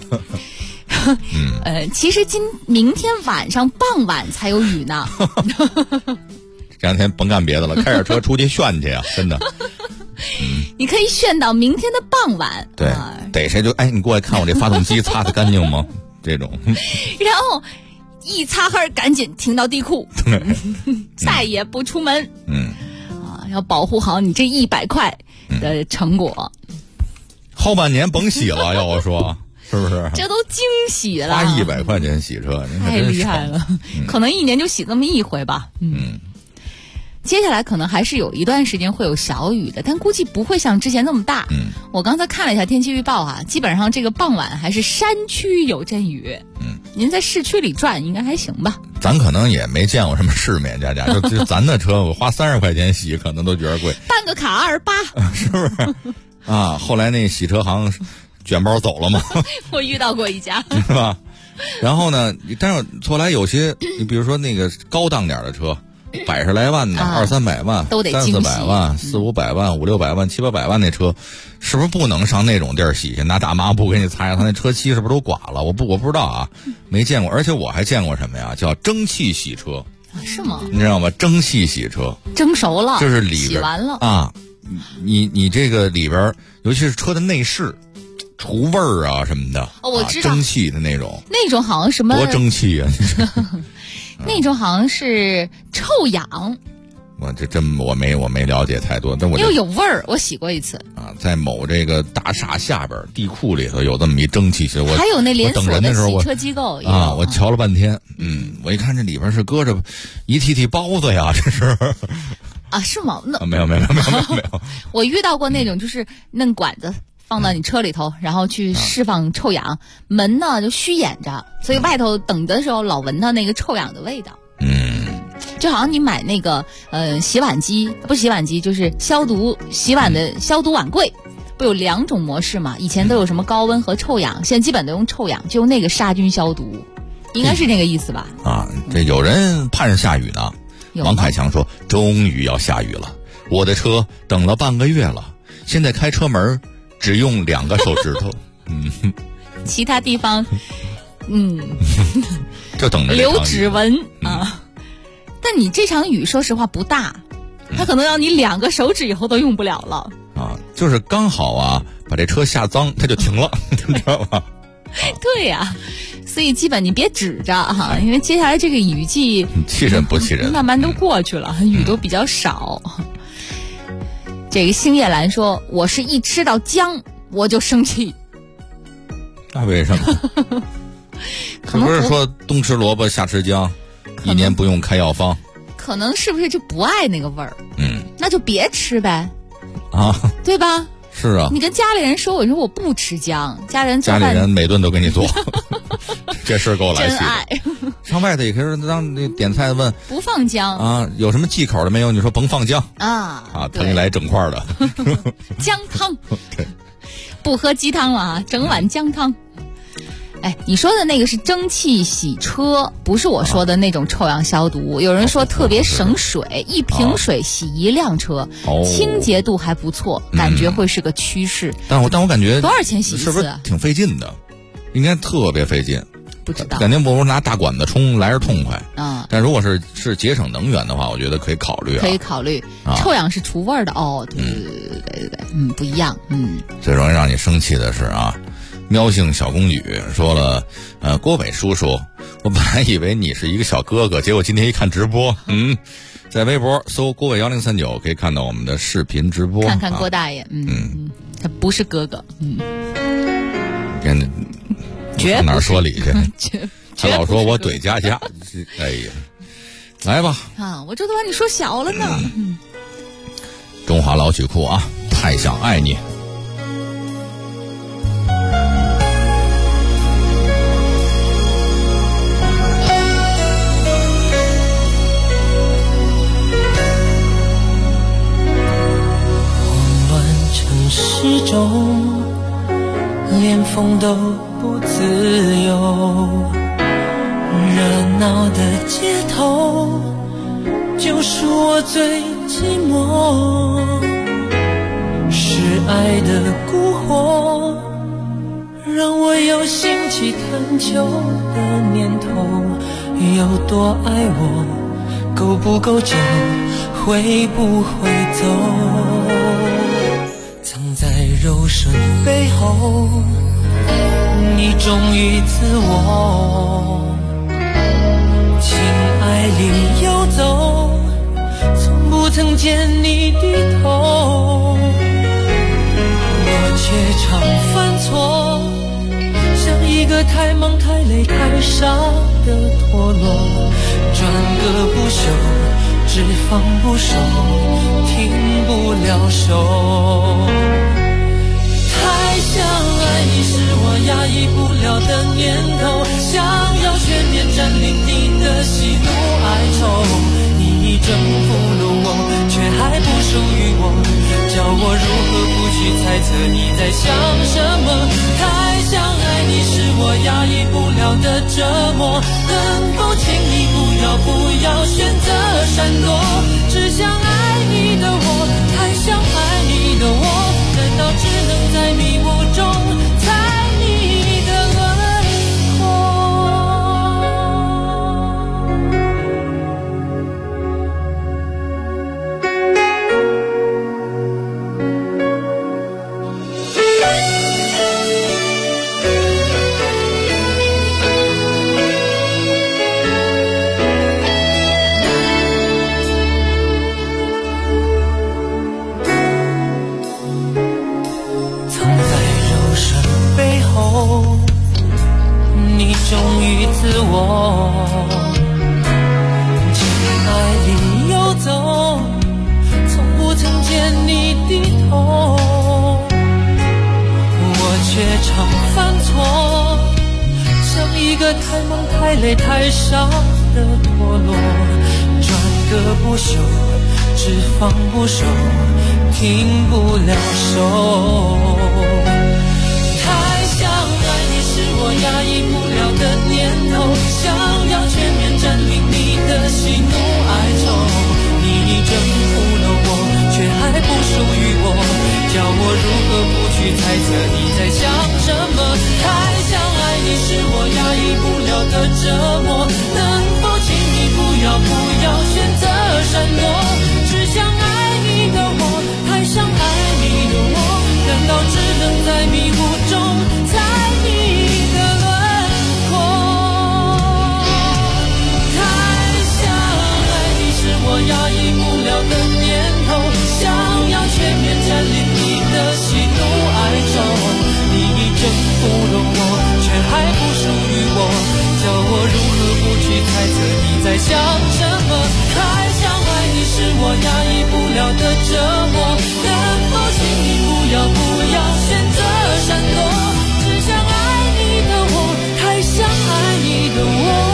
其实明天晚上傍晚才有雨呢。 这2天甭干别的了，开着车出去炫去啊！真的。 你可以炫到明天的傍晚。 对，逮谁就你过来看我这发动机擦得干净吗？这种。 然后一擦黑，赶紧停到地库，再也不出门。要保护好你这100块的成果。 后半年甭洗了，要我说，是不是？ 这都惊喜了， 花100块钱洗车， 太厉害了。可能1年就洗这么一回吧。接下来可能还是有一段时间会有小雨的，但估计不会像之前那么大。我刚才看了一下天气预报基本上这个傍晚还是山区有阵雨。您在市区里转应该还行吧？ 咱可能也没见过什么世面，佳佳，就咱的车我花30块钱洗，可能都觉得贵。 办个卡28， 是不是？后来那洗车行卷包走了吗？ 我遇到过一家， 是吧？然后呢，但是后来有些，你比如说那个高档点的车。100来万的，200-300万， 都得 300-400万，400-500万，500-600万，700-800万，那车是不是不能上那种地儿洗去？拿大抹布给你擦一下，他那车漆是不是都刮了？我不知道啊，没见过。而且我还见过什么呀？叫蒸汽洗车。 是吗？ 你知道吗？蒸汽洗车， 蒸熟了， 就是里边洗完了你这个里边，尤其是车的内饰。除味儿啊什么的， 我知道蒸汽的那种好像什么多蒸汽啊！ 那种好像是臭氧。 我没了解太多，但我又有味儿。我洗过一次在某这个大厦下边地库里头有这么一蒸汽洗， 还有那连锁的洗车机构我瞧了半天，我一看这里边是搁着一屉包子呀，这是。 是吗？那没有。 我遇到过那种就是弄管子放到你车里头，然后去释放臭氧，门呢就虚掩着，所以外头等的时候老闻到那个臭氧的味道。就好像你买那个洗碗机，不是洗碗机就是消毒洗碗的消毒碗柜，不有2种模式吗？以前都有什么高温和臭氧，现在基本都用臭氧，就用那个杀菌消毒，应该是这个意思吧？ 这有人盼着下雨呢。王凯强说：“终于要下雨了，我的车等了半个月了，现在开车门只用2个手指头。” 其他地方， 就等着留指纹啊。但你这场雨说实话不大，它可能要你2个手指以后都用不了了就是刚好把这车下脏，它就停了，你知道吗？ 对呀，所以基本你别指着因为接下来这个雨季气人不气人， 慢慢都过去了，雨都比较少。这个星夜兰说：“我是一吃到姜我就生气。” 那为什么？可不是说冬吃萝卜夏吃姜，1年不用开药方。 可能是不是就不爱那个味儿？那就别吃呗，对吧？ 是啊， 你跟家里人说，我说我不吃姜，家里人每顿都给你做，这事儿够来气的。 上外头也可以当那点菜问不放姜有什么忌口的没有？你说甭放姜他给你来整块的姜汤，不喝鸡汤了整碗姜汤。你说的那个是蒸汽洗车，不是我说的那种臭氧消毒。有人说特别省水，1瓶水洗1辆车，清洁度还不错，感觉会是个趋势。 但我感觉多少钱洗一次？ 是不是挺费劲的？应该特别费劲。 不知道， 肯定不如拿大管子冲来着痛快。但如果是节省能源的话，我觉得可以考虑。 可以考虑。臭氧是除味儿的对，不一样。 最容易让你生气的是喵姓小公举说了，郭伟叔叔，我本来以为你是一个小哥哥，结果今天一看直播，在微博搜郭伟1039可以看到我们的视频直播， 看看郭大爷，他不是哥哥， 绝哪儿说理去？他老说我怼佳佳，哎呀，来吧我这都把你说小了呢。 中华老曲库太想爱你。 始终连风都不自由，热闹的街头就是我最寂寞，是爱的蛊惑让我有兴起探究的念头，有多爱我，够不够久，会不会走，在柔顺背后你忠于自我，情爱里游走，从不曾见你低头，我却常犯错，像一个太忙太累太傻的陀螺，转个不休，只放不收，停不了手，太想爱你是我压抑不了的念头，想要全面占领你的喜怒哀愁，你已征服了我，却还不属于我，叫我如何不去猜测你在想什么，太想爱你是我压抑不了的折磨，能否请你不要选择闪躲，只想爱你的我，太想爱你的我，难道只能在迷雾中猜你的轮廓？你忠于自我，情爱里游走，从不曾见你低头， 太忙太累太傻的脱落，转个不休，只放不收，停不了手。太想爱你是我压抑不了的念头，想要全面占领你的喜怒哀愁。你征服了我，却还不属于我，叫我如何不去猜测你在想什么。太想爱你是我压抑不了的折磨，能否请你不要选择闪躲。只想爱你的我，太想爱你的我，难道只能在迷雾中猜你的轮廓。太想爱你是我压抑不了的念头，想要全面占领你的喜怒哀愁。你已征服了我，却还不属于我，叫我如何不去猜测你在想什么。太想爱你是我压抑不了的折磨，能否请你不要选择闪躲。只想爱你的我，太想爱你的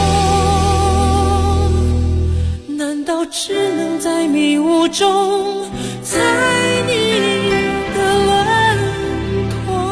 我，难道只能在迷雾中猜你的轮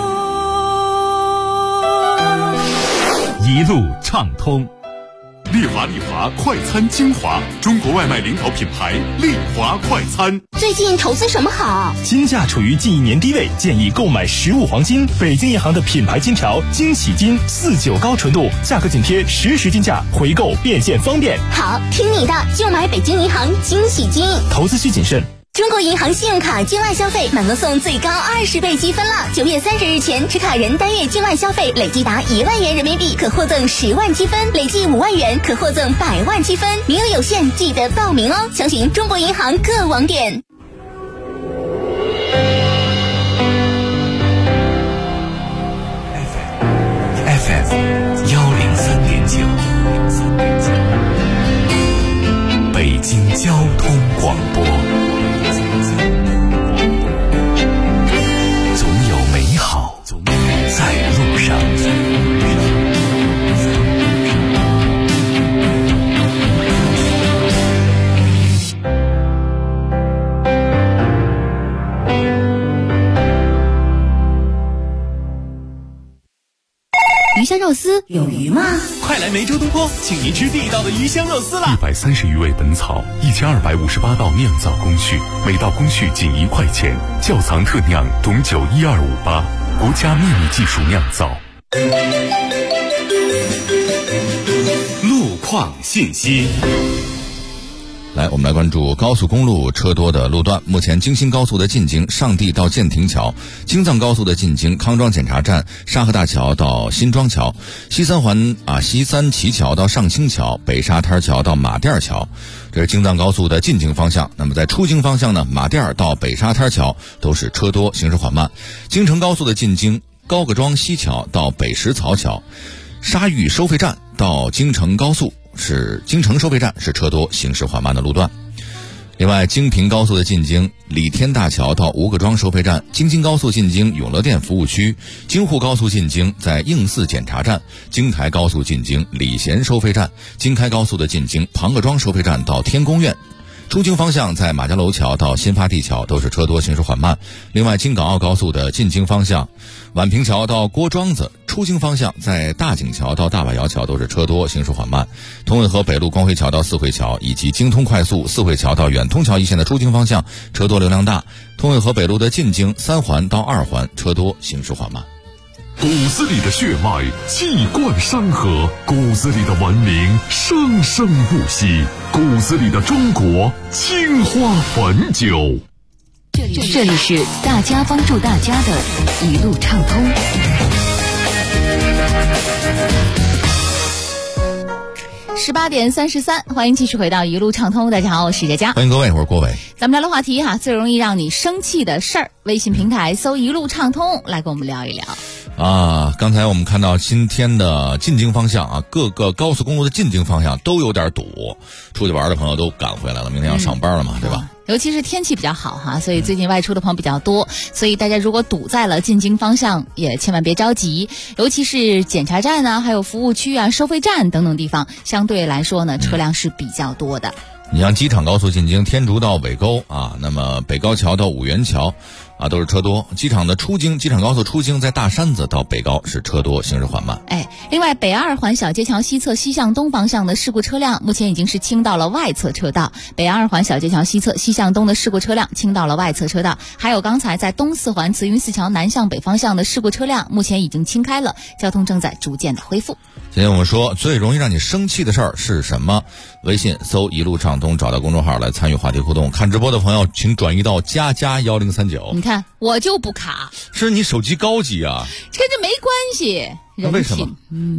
廓。 一路畅通，丽华快餐精华，中国外卖领导品牌丽华快餐。 最近投资什么好？ 金价处于近1年低位，建议购买实物黄金。北京银行的品牌金条惊喜金49高纯度，价格紧贴实时金价，回购变现方便。 好，听你的，就买北京银行惊喜金。 投资需谨慎。 中国银行信用卡境外消费满额送最高20倍积分了！9月30日前，持卡人单月境外消费累计达1万元人民币，可获赠10万积分；累计5万元，可获赠100万积分。名额有限，记得报名哦！详情中国银行各网点。 FM 103.9，北京交通广播。总有美好在路上。 鱼香肉丝有鱼吗？ 快来梅州东坡，请您吃地道的鱼香肉丝啦 ！130余味本草，1258道酿造工序，每道工序仅1块钱，窖藏特酿董酒12588，国家秘密技术酿造。 路况信息。 来，我们来关注高速公路车多的路段。目前京新高速的进京上地到建亭桥，京藏高速的进京康庄检查站沙河大桥到新庄桥，西三旗桥到上清桥，北沙滩桥到马甸桥，这是京藏高速的进京方向。那么在出京方向呢，马甸到北沙滩桥都是车多，行驶缓慢。京承高速的进京高各庄西桥到北石槽桥，沙峪收费站到京承高速是京承收费站是车多行驶缓慢的路段。另外，京平高速的进京李天大桥到吴各庄收费站，京津高速进京永乐店服务区，京沪高速进京在应四检查站，京台高速进京礼贤收费站，京开高速的进京庞各庄收费站到天宫苑。出京方向在马家楼桥到新发地桥都是车多行驶缓慢。另外，京港澳高速的进京方向宛平桥到郭庄子，出京方向在大井桥到大瓦窑桥都是车多行驶缓慢。通渭河北路光辉桥到四惠桥以及京通快速四惠桥到远通桥一线的出京方向车多流量大。通渭河北路的进京3环到2环车多行驶缓慢。 骨子里的血脉气贯山河，骨子里的文明生生不息，骨子里的中国青花汾酒。 这里是大家帮助大家的一路畅通。 18点33，欢迎继续回到一路畅通。大家好，我是佳佳， 欢迎各位，我是郭伟。 咱们聊聊话题最容易让你生气的事儿。微信平台搜一路畅通，来跟我们聊一聊。 啊，刚才我们看到今天的进京方向啊，各个高速公路的进京方向都有点堵，出去玩的朋友都赶回来了，明天要上班了嘛，对吧？ 尤其是天气比较好哈，所以最近外出的朋友比较多，所以大家如果堵在了进京方向，也千万别着急，尤其是检查站啊，还有服务区啊、收费站等等地方，相对来说呢，车辆是比较多的。 你像机场高速进京，天竺到尾沟啊，那么北高桥到五元桥啊，都是车多。机场的出京，机场高速出京在大山子到北高是车多，行驶缓慢。 另外北二环小街桥西侧西向东方向的事故车辆，目前已经是清到了外侧车道。北二环小街桥西侧西向东的事故车辆清到了外侧车道。还有刚才在东四环慈云寺桥南向北方向的事故车辆，目前已经清开了，交通正在逐渐的恢复。 今天我们说最容易让你生气的事儿是什么？微信搜一路畅通，找到公众号来参与话题互动。看直播的朋友请转移到加1039。 你看我就不卡， 是你手机高级啊， 跟这没关系。 那为什么？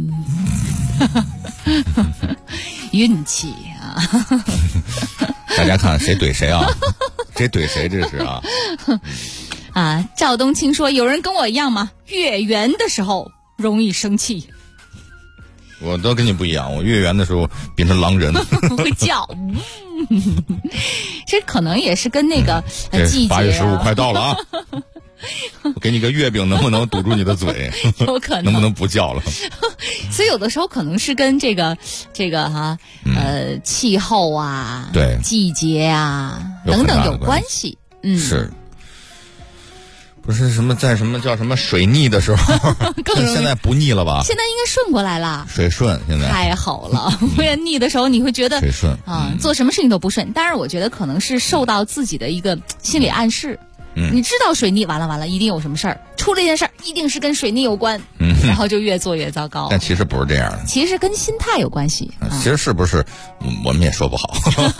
运气啊！ 大家看谁怼谁啊？谁怼谁这是啊？ 啊，赵冬青说：“有人跟我一样吗？月圆的时候容易生气。” 我都跟你不一样，我月圆的时候变成狼人， 会叫。这可能也是跟那个季节、 8月15快到了啊！我给你个月饼，能不能堵住你的嘴？ 有可能， 能不能不叫了？ 所以有的时候可能是跟这个气候啊、 对季节啊等等有关系。 是。不是什么在什么叫什么水逆的时候，现在不逆了吧？ 现在应该顺过来了， 水顺现在太好了。不然逆的时候你会觉得水顺啊，做什么事情都不顺。当然，我觉得可能是受到自己的一个心理暗示。你知道水逆完了，一定有什么事儿，出了一件事儿，一定是跟水逆有关，然后就越做越糟糕。 但其实不是这样的， 其实跟心态有关系。 其实是不是我们也说不好。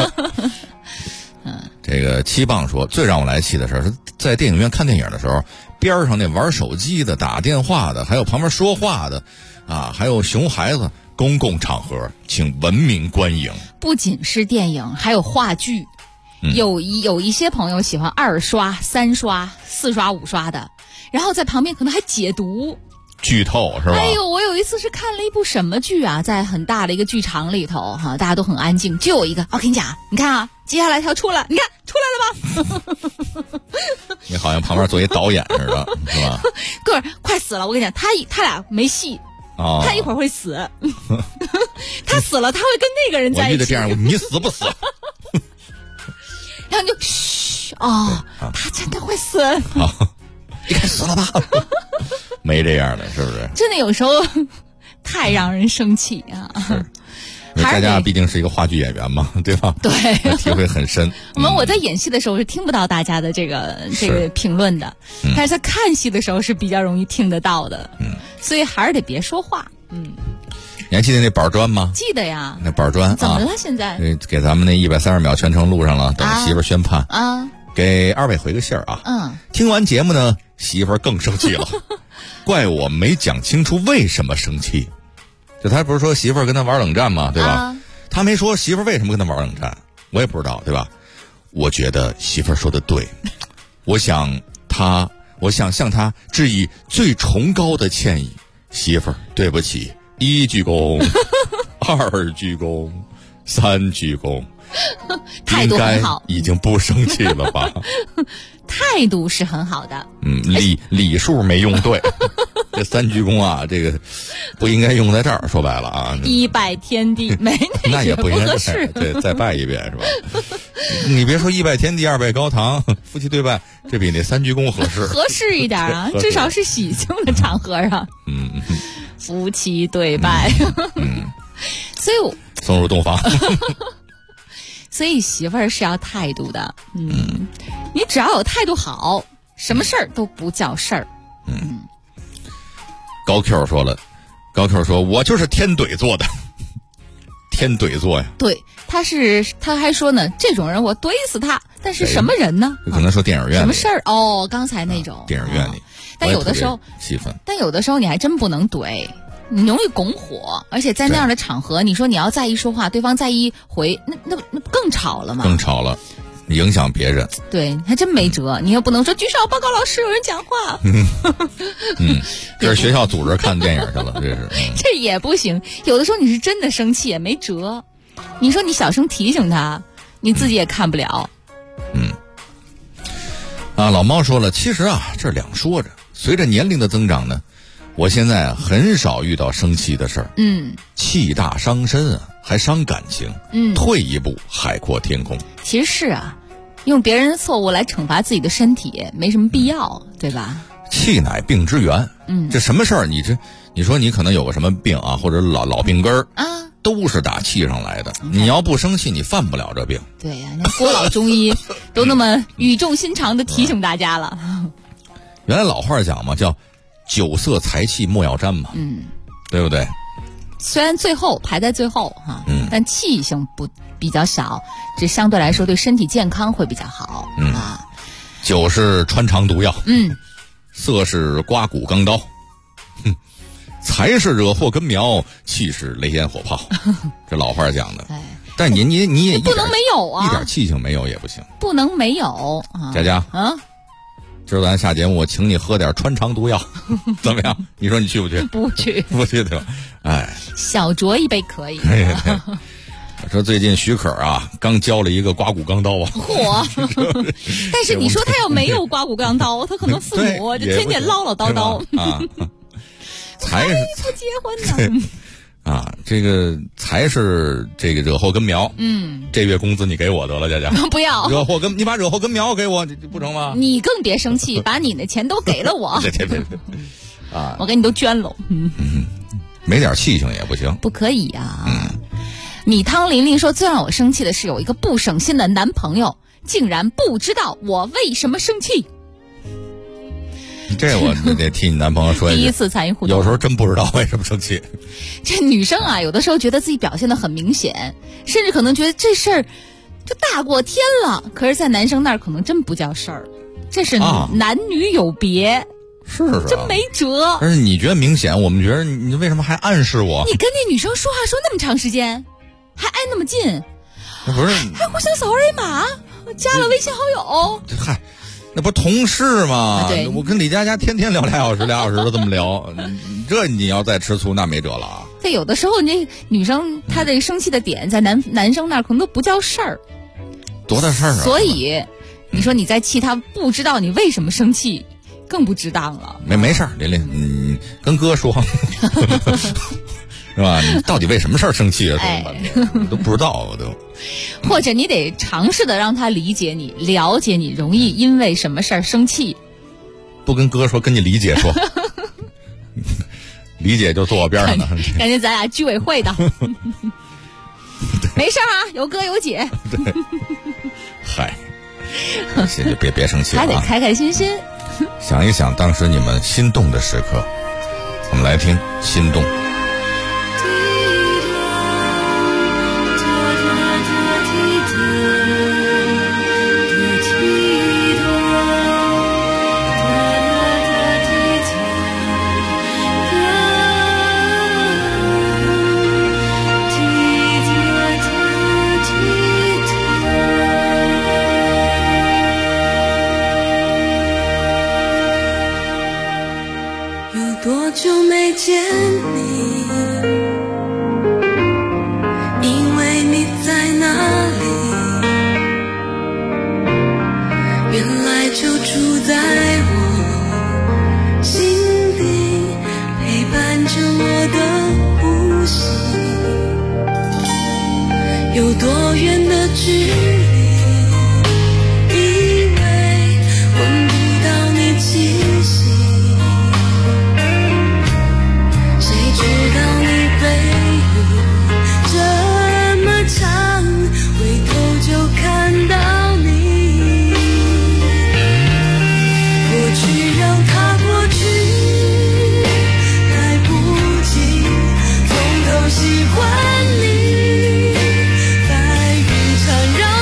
这个七棒说，最让我来气的事是在电影院看电影的时候，边上那玩手机的、打电话的，还有旁边说话的，啊，还有熊孩子，公共场合请文明观影。 不仅是电影，还有话剧，有一些朋友喜欢2刷、3刷、4刷、5刷的，然后在旁边可能还解读。 剧透是吧？ 哎呦，我有一次是看了一部什么剧啊，在很大的一个剧场里头哈，大家都很安静，就有一个，我跟你讲，你看啊，接下来他要出来，你看出来了吧？ 你好像旁边做一导演似的，是吧？ 哥们快死了，我跟你讲，他俩没戏，他一会儿会死，他死了他会跟那个人在一起。 我遇到这样，你死不死？ 然后你就嘘他真的会死。 你该死了吧？没这样的，是不是？ 真的有时候太让人生气啊！ 是，因为大家毕竟是一个话剧演员嘛，对吧？ 对， 体会很深。 我在演戏的时候是听不到大家的这个评论的，但是在看戏的时候是比较容易听得到的。所以还是得别说话。 你还记得那板砖吗？ 记得呀。 那板砖怎么了？现在给咱们那130秒全程录上了，等媳妇宣判啊。 给2位回个信儿啊。听完节目呢，媳妇儿更生气了，怪我没讲清楚为什么生气。就他不是说媳妇儿跟他玩冷战吗？对吧？他没说媳妇儿为什么跟他玩冷战，我也不知道，对吧？我觉得媳妇儿说的对，我想向他致以最崇高的歉意。媳妇儿，对不起，1鞠躬，2鞠躬，3鞠躬。 态度很好， 已经不生气了吧？ 态度是很好的。 礼数没用对，这3鞠躬啊，这个不应该用在这儿。说白了啊， 一拜天地没那也不应该合适。 对，再拜一遍是吧？你别说一拜天地2拜高堂，夫妻对拜，这比那3鞠躬合适， 合适一点啊，至少是喜庆的场合啊。夫妻对拜。所以送入洞房。 所以媳妇儿是要态度的，你只要有态度好，什么事儿都不叫事儿。 高 Q 说了，高 Q 说我就是天怼做的，天怼做呀。 对，他还说呢，这种人我怼死他。但是什么人呢？ 有可能说电影院什么事儿哦？刚才那种电影院里， 但有的时候气氛， 但有的时候你还真不能怼。你容易拱火，而且在那样的场合，你说你要再一说话，对方再一回，那更吵了嘛？ 更吵了。 影响别人。 对，还真没辙。你又不能说举手报告老师，有人讲话。 这是学校组织看电影去了，这是。 这也不行。有的时候你是真的生气也没辙。你说你小声提醒他，你自己也看不了。 老猫说了，其实这两说着，随着年龄的增长呢，我现在很少遇到生气的事儿。气大伤身还伤感情。退一步海阔天空。 其实是用别人的错误来惩罚自己的身体没什么必要，对吧？ 气乃病之源。这什么事儿？你说你可能有个什么病或者老病根儿都是打气上来的。你要不生气，你犯不了这病。 对呀，那郭老中医都那么语重心长的提醒大家了。 原来老话讲嘛，叫酒色财气莫要沾嘛。对不对？ 虽然最后排在最后但气性比较小，这相对来说对身体健康会比较好。 酒是穿肠毒药。色是刮骨钢刀。财是惹祸根苗，气是雷烟火炮。这老话讲的。但你也不能没有一点气性没有也不行。 不能没有佳佳今儿咱下节目我请你喝点穿肠毒药怎么样？你说你去不去？ 不去。 不去对吧？ 小酌一杯可以。 我说最近许可刚交了一个刮骨钢刀嚯！但是你说他要没有刮骨钢刀，他可能父母就天天唠唠叨叨。 才是不结婚呢。这个才是这个惹祸根苗。这月工资你给我得了，佳佳。 不要你把惹祸根苗给我，不成吗？ 你更别生气，把你的钱都给了我。 别我给你都捐了。 没点气性也不行， 不可以米汤琳琳说，最让我生气的是有一个不省心的男朋友，竟然不知道我为什么生气。 这我得替你男朋友说一句， 第一次参与互动， 有时候真不知道为什么生气。 这女生有的时候觉得自己表现得很明显，甚至可能觉得这事儿就大过天了，可是在男生那儿可能真不叫事儿。这是男女有别。 是真没辙。 但是你觉得明显，我们觉得你为什么还暗示我？ 你跟那女生说话说那么长时间，还挨那么近， 那不是还互相扫二维码，加了微信好友。 嗨，那不同事吗？ 对， 我跟李佳佳天天聊俩小时的这么聊，这你要再吃醋那没辙了。 对，有的时候那女生她这生气的点在男生那儿可能都不叫事儿， 多大事儿啊！ 所以你说你在气他不知道你为什么生气，更不值当了。 没事儿，琳琳，你跟哥说，是吧？你到底为什么事儿生气啊？我都不知道，我都。 或者你得尝试的让他理解你、了解你，容易因为什么事儿生气。 不跟哥说，跟你理解说，理解就坐我边上呢。 感觉咱俩居委会的，没事有哥有姐。 对，嗨，行，就别生气了， 还得开开心心。 想一想当时你们心动的时刻，我们来听《心动》。 多久没见你？因为你在哪里？原来就住在我心底，陪伴着我的呼吸。有多远的距离？以为闻不到你气息。知道你背影这么长，回头就看到你。过去让它过去，来不及从头喜欢你。白云缠绕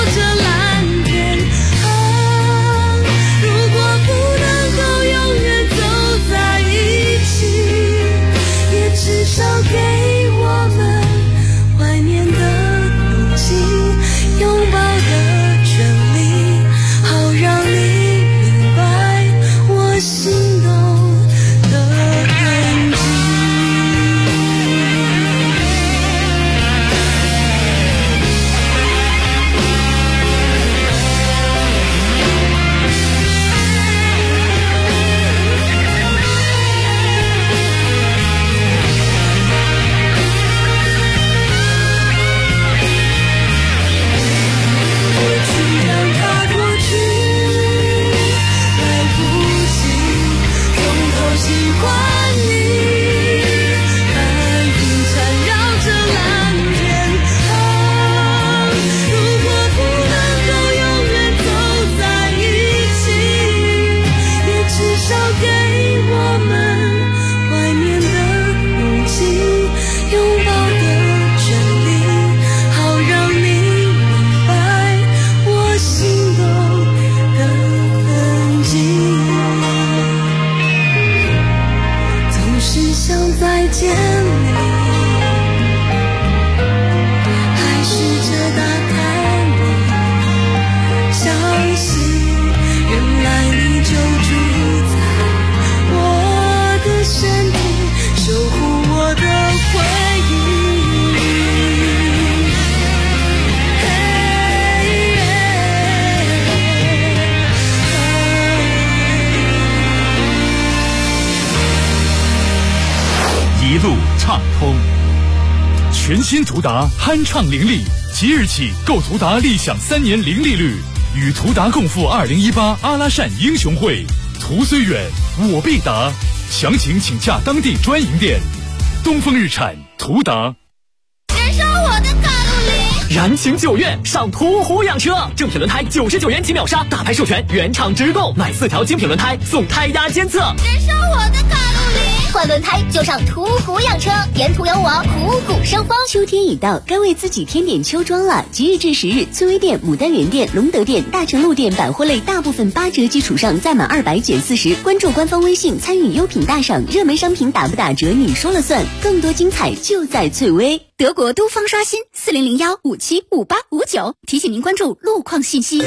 路畅通。全新途达酣畅伶俐，即日起购途达立享3年零利率，与途达共赴2018阿拉善英雄会。途虽远，我必达。详情请洽当地专营店。东风日产途达。 燃烧我的卡路里！燃情9月上途虎养车，正品轮胎99元起秒杀，大牌授权原厂直购，买4条精品轮胎送胎压监测。 燃烧我的卡路里！换轮胎就上途虎养车，沿途有我虎虎生风。 秋天已到，该为自己添点秋装了。即日至10日，翠微店、牡丹园店、隆德店、大成路店百货类大部分8折基础上，再满200减40。关注官方微信，参与优品大赏，热门商品打不打折你说了算。更多精彩就在翠微。 德国都方刷新4001575859，提醒您关注路况信息。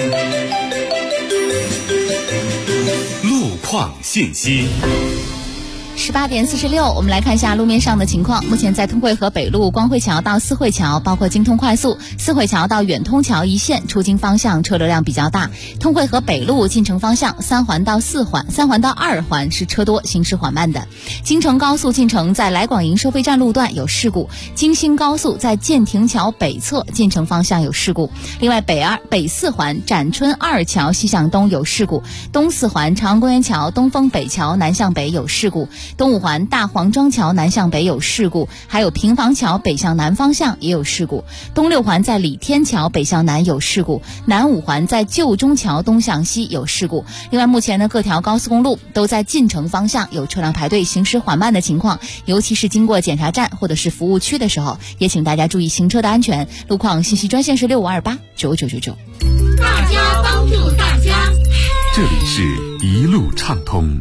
路况信息。 18点46，我们来看一下路面上的情况。目前在通惠河北路光惠桥到四惠桥，包括京通快速四惠桥到远通桥一线出京方向车流量比较大。通惠河北路进城方向3环到4环、3环到2环是车多，行驶缓慢的。京承高速进城在来广营收费站路段有事故，京新高速在建亭桥北侧进城方向有事故。另外北4环展春2桥西向东有事故，东4环长安公园桥东风北桥南向北有事故。东5环大黄庄桥南向北有事故，还有平房桥北向南方向也有事故。东6环在李天桥北向南有事故，南5环在旧中桥东向西有事故。另外目前呢，各条高速公路都在进城方向有车辆排队行驶缓慢的情况，尤其是经过检查站或者是服务区的时候，也请大家注意行车的安全。路况信息专线是65289999。 大家帮助大家， 这里是一路畅通。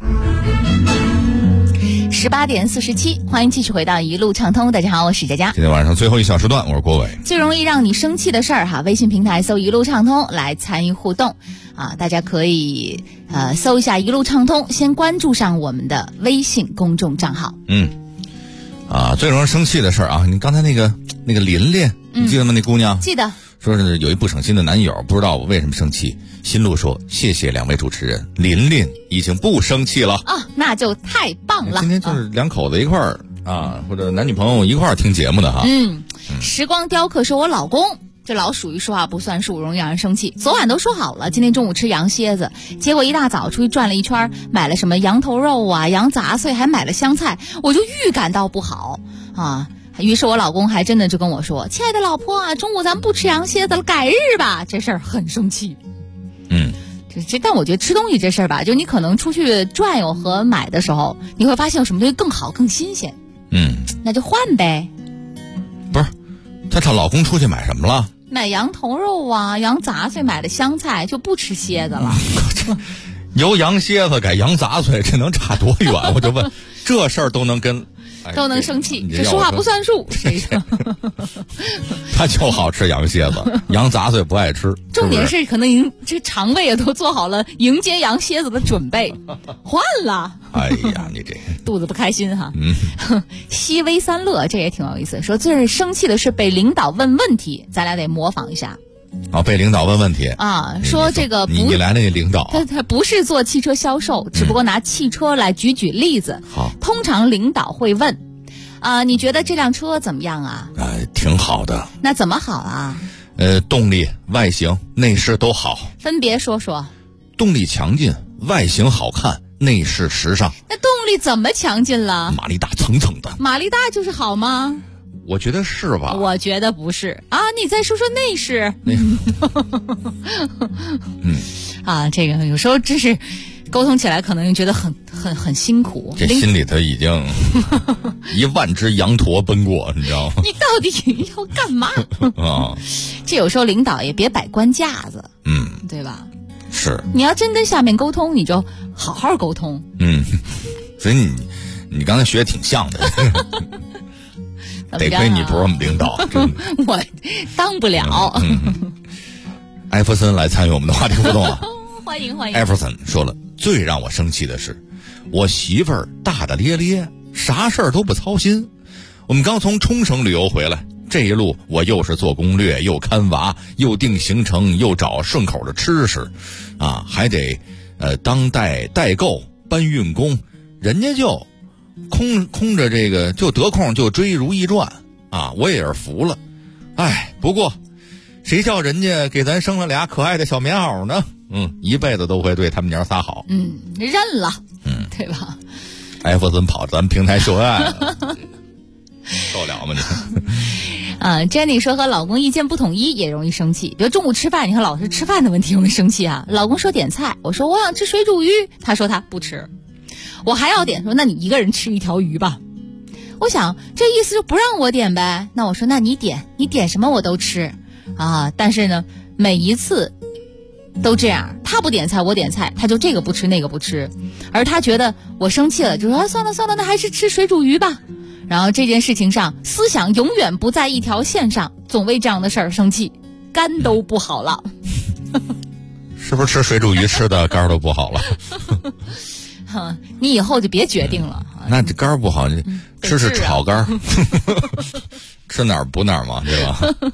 18点47，欢迎继续回到一路畅通。大家好，我是佳佳。 今天晚上最后一小时段，我是郭伟。 最容易让你生气的事儿哈，微信平台搜一路畅通来参与互动啊，大家可以搜一下一路畅通，先关注上我们的微信公众账号。 最容易生气的事儿啊，你刚才那个琳琳，你记得吗？那姑娘记得， 说是有一不省心的男友，不知道我为什么生气。新路说谢谢2位主持人，琳琳已经不生气了啊，那就太棒了。 今天就是两口子一块儿或者男女朋友一块儿听节目的哈。 时光雕刻说我老公这老属于说话不算数，容易让人生气。昨晚都说好了今天中午吃羊蝎子，结果一大早出去转了一圈，买了什么羊头肉啊、羊杂碎，还买了香菜，我就预感到不好啊。于是我老公还真的就跟我说，亲爱的老婆啊，中午咱们不吃羊蝎子了，改日吧。这事儿很生气。但我觉得吃东西这事儿吧，就你可能出去转悠和买的时候，你会发现有什么东西更好更新鲜，那就换呗。 不是，她老公出去买什么了？ 买羊头肉啊、羊杂碎，买的香菜，就不吃蝎子了。 由羊蝎子改羊杂碎，这能差多远？我就问，这事儿都能都能生气，这说话不算数。 他就好吃羊蝎子，羊杂碎不爱吃。 重点是可能这肠胃也都做好了迎接羊蝎子的准备，换了。 哎呀，你这肚子不开心哈。西微三乐这也挺有意思，说最生气的是被领导问问题，咱俩得模仿一下。 被领导问问题啊，说这个你来那领导， 他不是做汽车销售，只不过拿汽车来举例子。 好， 通常领导会问，你觉得这辆车怎么样啊？ 挺好的。 那怎么好啊？ 动力、外形、内饰都好。 分别说说。 动力强劲，外形好看，内饰时尚。 那动力怎么强劲了？ 马力大，蹭蹭的。 马力大就是好吗？ 我觉得是吧？ 我觉得不是啊，你再说说内饰。这个有时候真是沟通起来可能觉得很辛苦。 这心里头已经10000只羊驼奔过，你知道吗？ 你到底要干嘛？这有时候领导也别摆官架子，对吧？ 是。 你要真跟下面沟通，你就好好沟通。 所以你刚才学的挺像的。得亏你不是我们领导， 我当不了。 艾弗森来参与我们的话题互动啊！ 欢迎。 艾弗森说了，最让我生气的是，我媳妇儿大大咧咧，啥事儿都不操心。我们刚从冲绳旅游回来，这一路我又是做攻略，又看娃，又定行程，又找顺口的吃食，还得当代购搬运工，人家就空着这个就得空就追《如懿传》啊，我也是服了。哎，不过谁叫人家给咱生了俩可爱的小棉袄呢？一辈子都会对他们娘仨好。 认了，对吧？ 艾弗森跑咱们平台秀恩爱了，受得了吗你？ Jenny 说和老公意见不统一也容易生气，比如中午吃饭，你看老是吃饭的问题容易生气啊。老公说点菜，我说我想吃水煮鱼，他说他不吃，我还要点，说那你一个人吃一条鱼吧。我想这意思就不让我点呗，那我说那你点什么我都吃啊。但是呢，每一次都这样，他不点菜我点菜，他就这个不吃那个不吃，而他觉得我生气了，就说算了，那还是吃水煮鱼吧。然后这件事情上思想永远不在一条线上，总为这样的事儿生气，肝都不好了。 是不是吃水煮鱼吃的肝都不好了？ 你以后就别决定了。 那这肝不好，你吃炒肝，吃哪儿补哪儿嘛，对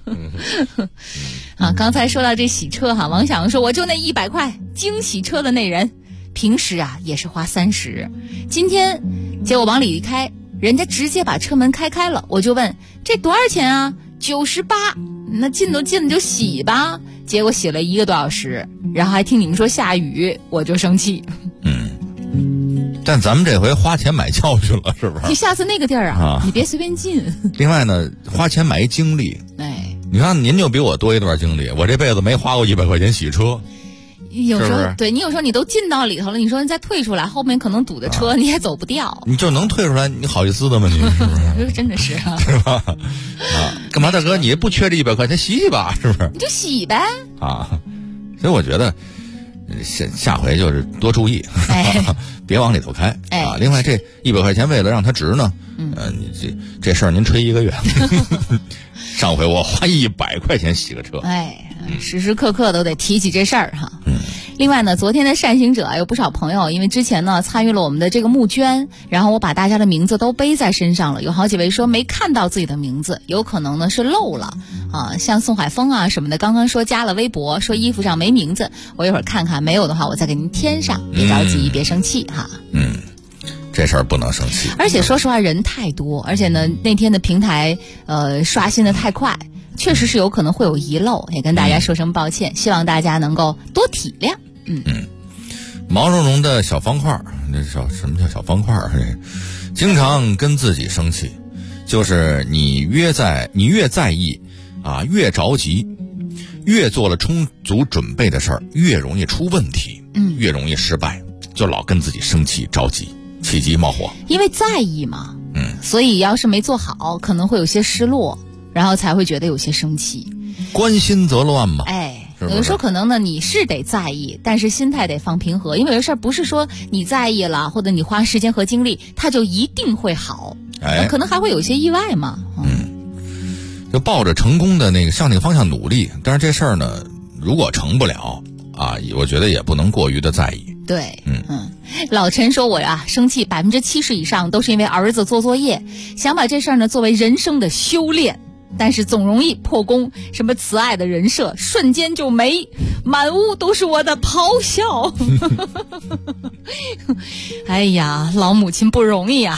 吧？ 刚才说到这洗车王想说我就那100块精洗车的那人，平时也是花30，今天结果往里一开，人家直接把车门开了，我就问这多少钱啊？98，那进都进了就洗吧。结果洗了1个多小时，然后还听你们说下雨，我就生气。 但咱们这回花钱买教训了，是不是？ 你下次那个地儿你别随便进。 另外呢，花钱买一经历。你看您就比我多一段经历，我这辈子没花过100块钱洗车。 有时候是不是对你有时候你都进到里头了，你说你再退出来，后面可能堵的车你也走不掉。 你就能退出来，你好意思的吗？你是不是？ 真的是是吧？干嘛大哥？你不缺这100块钱，洗洗吧，是不是？ 你就洗呗。 所以我觉得下回就是多注意，别往里头开另外这100块钱为了让它值呢，你这事儿您吹1个月。上回我花100块钱洗个车， 时时刻刻都得提起这事儿哈。另外呢，昨天的善行者有不少朋友，因为之前呢参与了我们的这个募捐，然后我把大家的名字都背在身上了，有好几位说没看到自己的名字，有可能呢是漏了像宋海峰什么的，刚刚说加了微博，说衣服上没名字，我一会儿看看，没有的话我再给您添上，别着急，别生气哈。 这事儿不能生气。 而且说实话人太多，而且呢那天的平台刷新的太快，确实是有可能会有遗漏，也跟大家说声抱歉，希望大家能够多体谅。 毛茸茸的小方块，那什么叫小方块？经常跟自己生气，就是你越在意越着急，越做了充足准备的事儿，越容易出问题，越容易失败，就老跟自己生气着急，气急冒火。 因为在意嘛，所以要是没做好，可能会有些失落，然后才会觉得有些生气。 关心则乱嘛。 有的时候可能呢你是得在意，但是心态得放平和，因为有的事儿不是说你在意了或者你花时间和精力它就一定会好，可能还会有些意外嘛。 就抱着成功的向那个方向努力，但是这事儿呢如果成不了我觉得也不能过于的在意。 对，老陈说我生气70%以上都是因为儿子做作业，想把这事儿呢作为人生的修炼，但是总容易破功，什么慈爱的人设瞬间就没，满屋都是我的咆哮。哎呀，老母亲不容易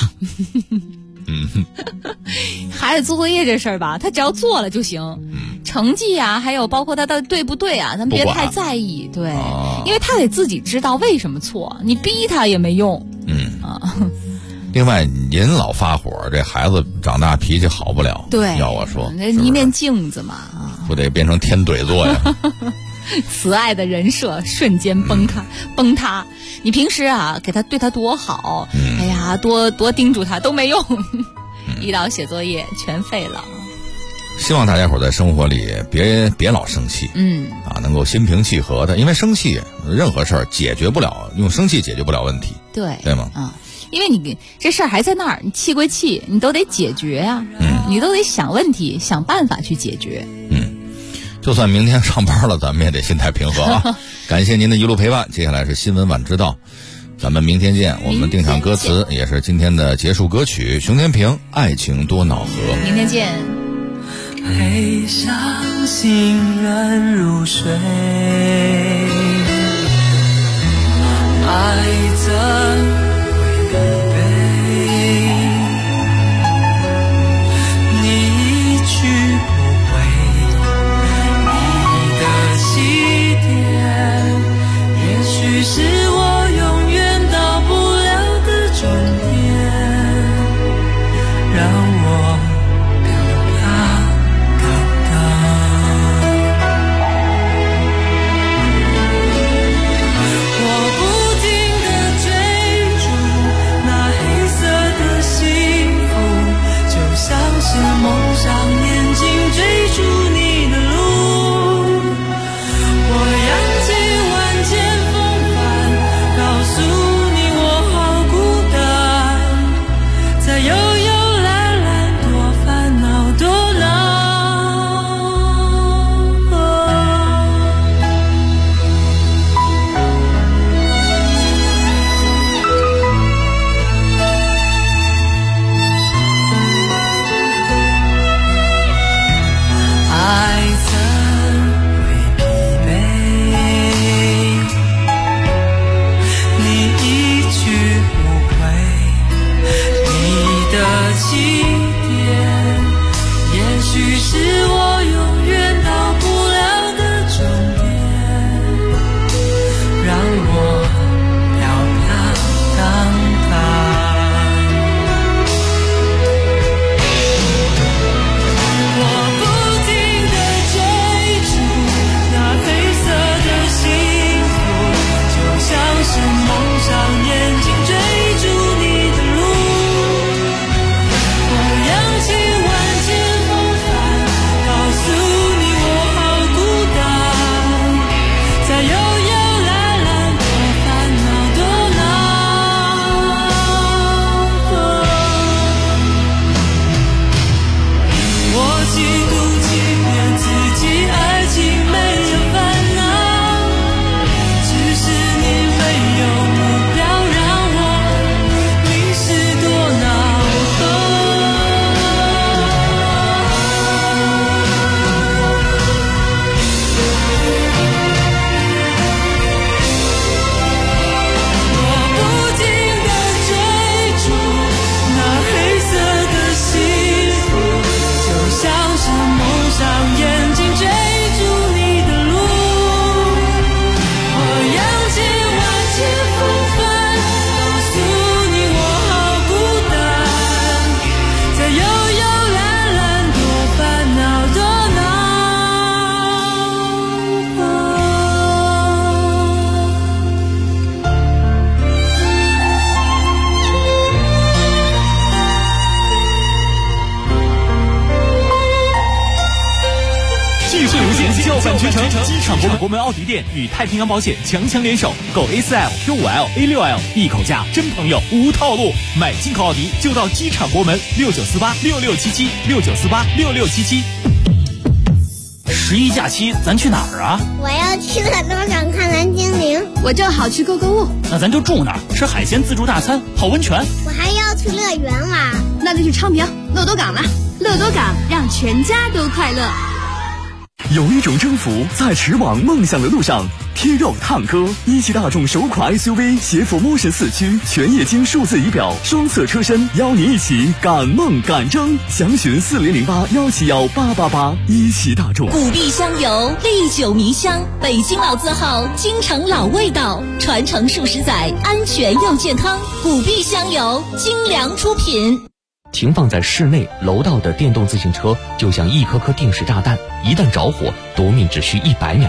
孩子做作业这事儿吧，他只要做了就行，成绩还有包括他的对不对咱们别太在意。对，因为他得自己知道为什么错，你逼他也没用。 另外您老发火，这孩子长大脾气好不了。 对， 要我说那一面镜子嘛， 不得变成天怼座呀。 慈爱的人设瞬间崩塌。你平时给他对他多好，哎呀多叮嘱他都没用，一到写作业全废了。 希望大家伙在生活里别老生气，能够心平气和的，因为生气任何事儿解决不了，用生气解决不了问题，对吗？ 因为你这事儿还在那儿，你气归气，你都得解决你都得想问题，想办法去解决。 就算明天上班了，咱们也得心态平和感谢您的一路陪伴，接下来是新闻晚知道，咱们明天见。我们定场歌词也是今天的结束歌曲，熊天平《爱情多恼河》。 明天见。 配上心软入睡，爱怎违背？ 全程机场国门奥迪店与太平洋保险强联手，购 A4L、Q5L、A6L 一口价，真朋友无套路，买进口奥迪就到机场国门，69486677，69486677。 11假期咱去哪儿啊？ 我要去乐多港看蓝精灵。 我正好去购物。 那咱就住那儿，吃海鲜自助大餐，泡温泉。 我还要去乐园玩。 那就去昌平乐多港了。乐多港让全家都快乐。 有一种征服在驰往梦想的路上，贴肉探戈，一汽大众首款 SUV 携辅 Motion 4驱，全液晶数字仪表，双色车身，邀你一起赶梦赶征。详询4008171888。一汽大众。 古碧香油，历久弥香，北京老字号，京城老味道，传承数十载，安全又健康。古碧香油，精良出品。 停放在室内楼道的电动自行车就像一颗颗定时炸弹，一旦着火，夺命只需100秒。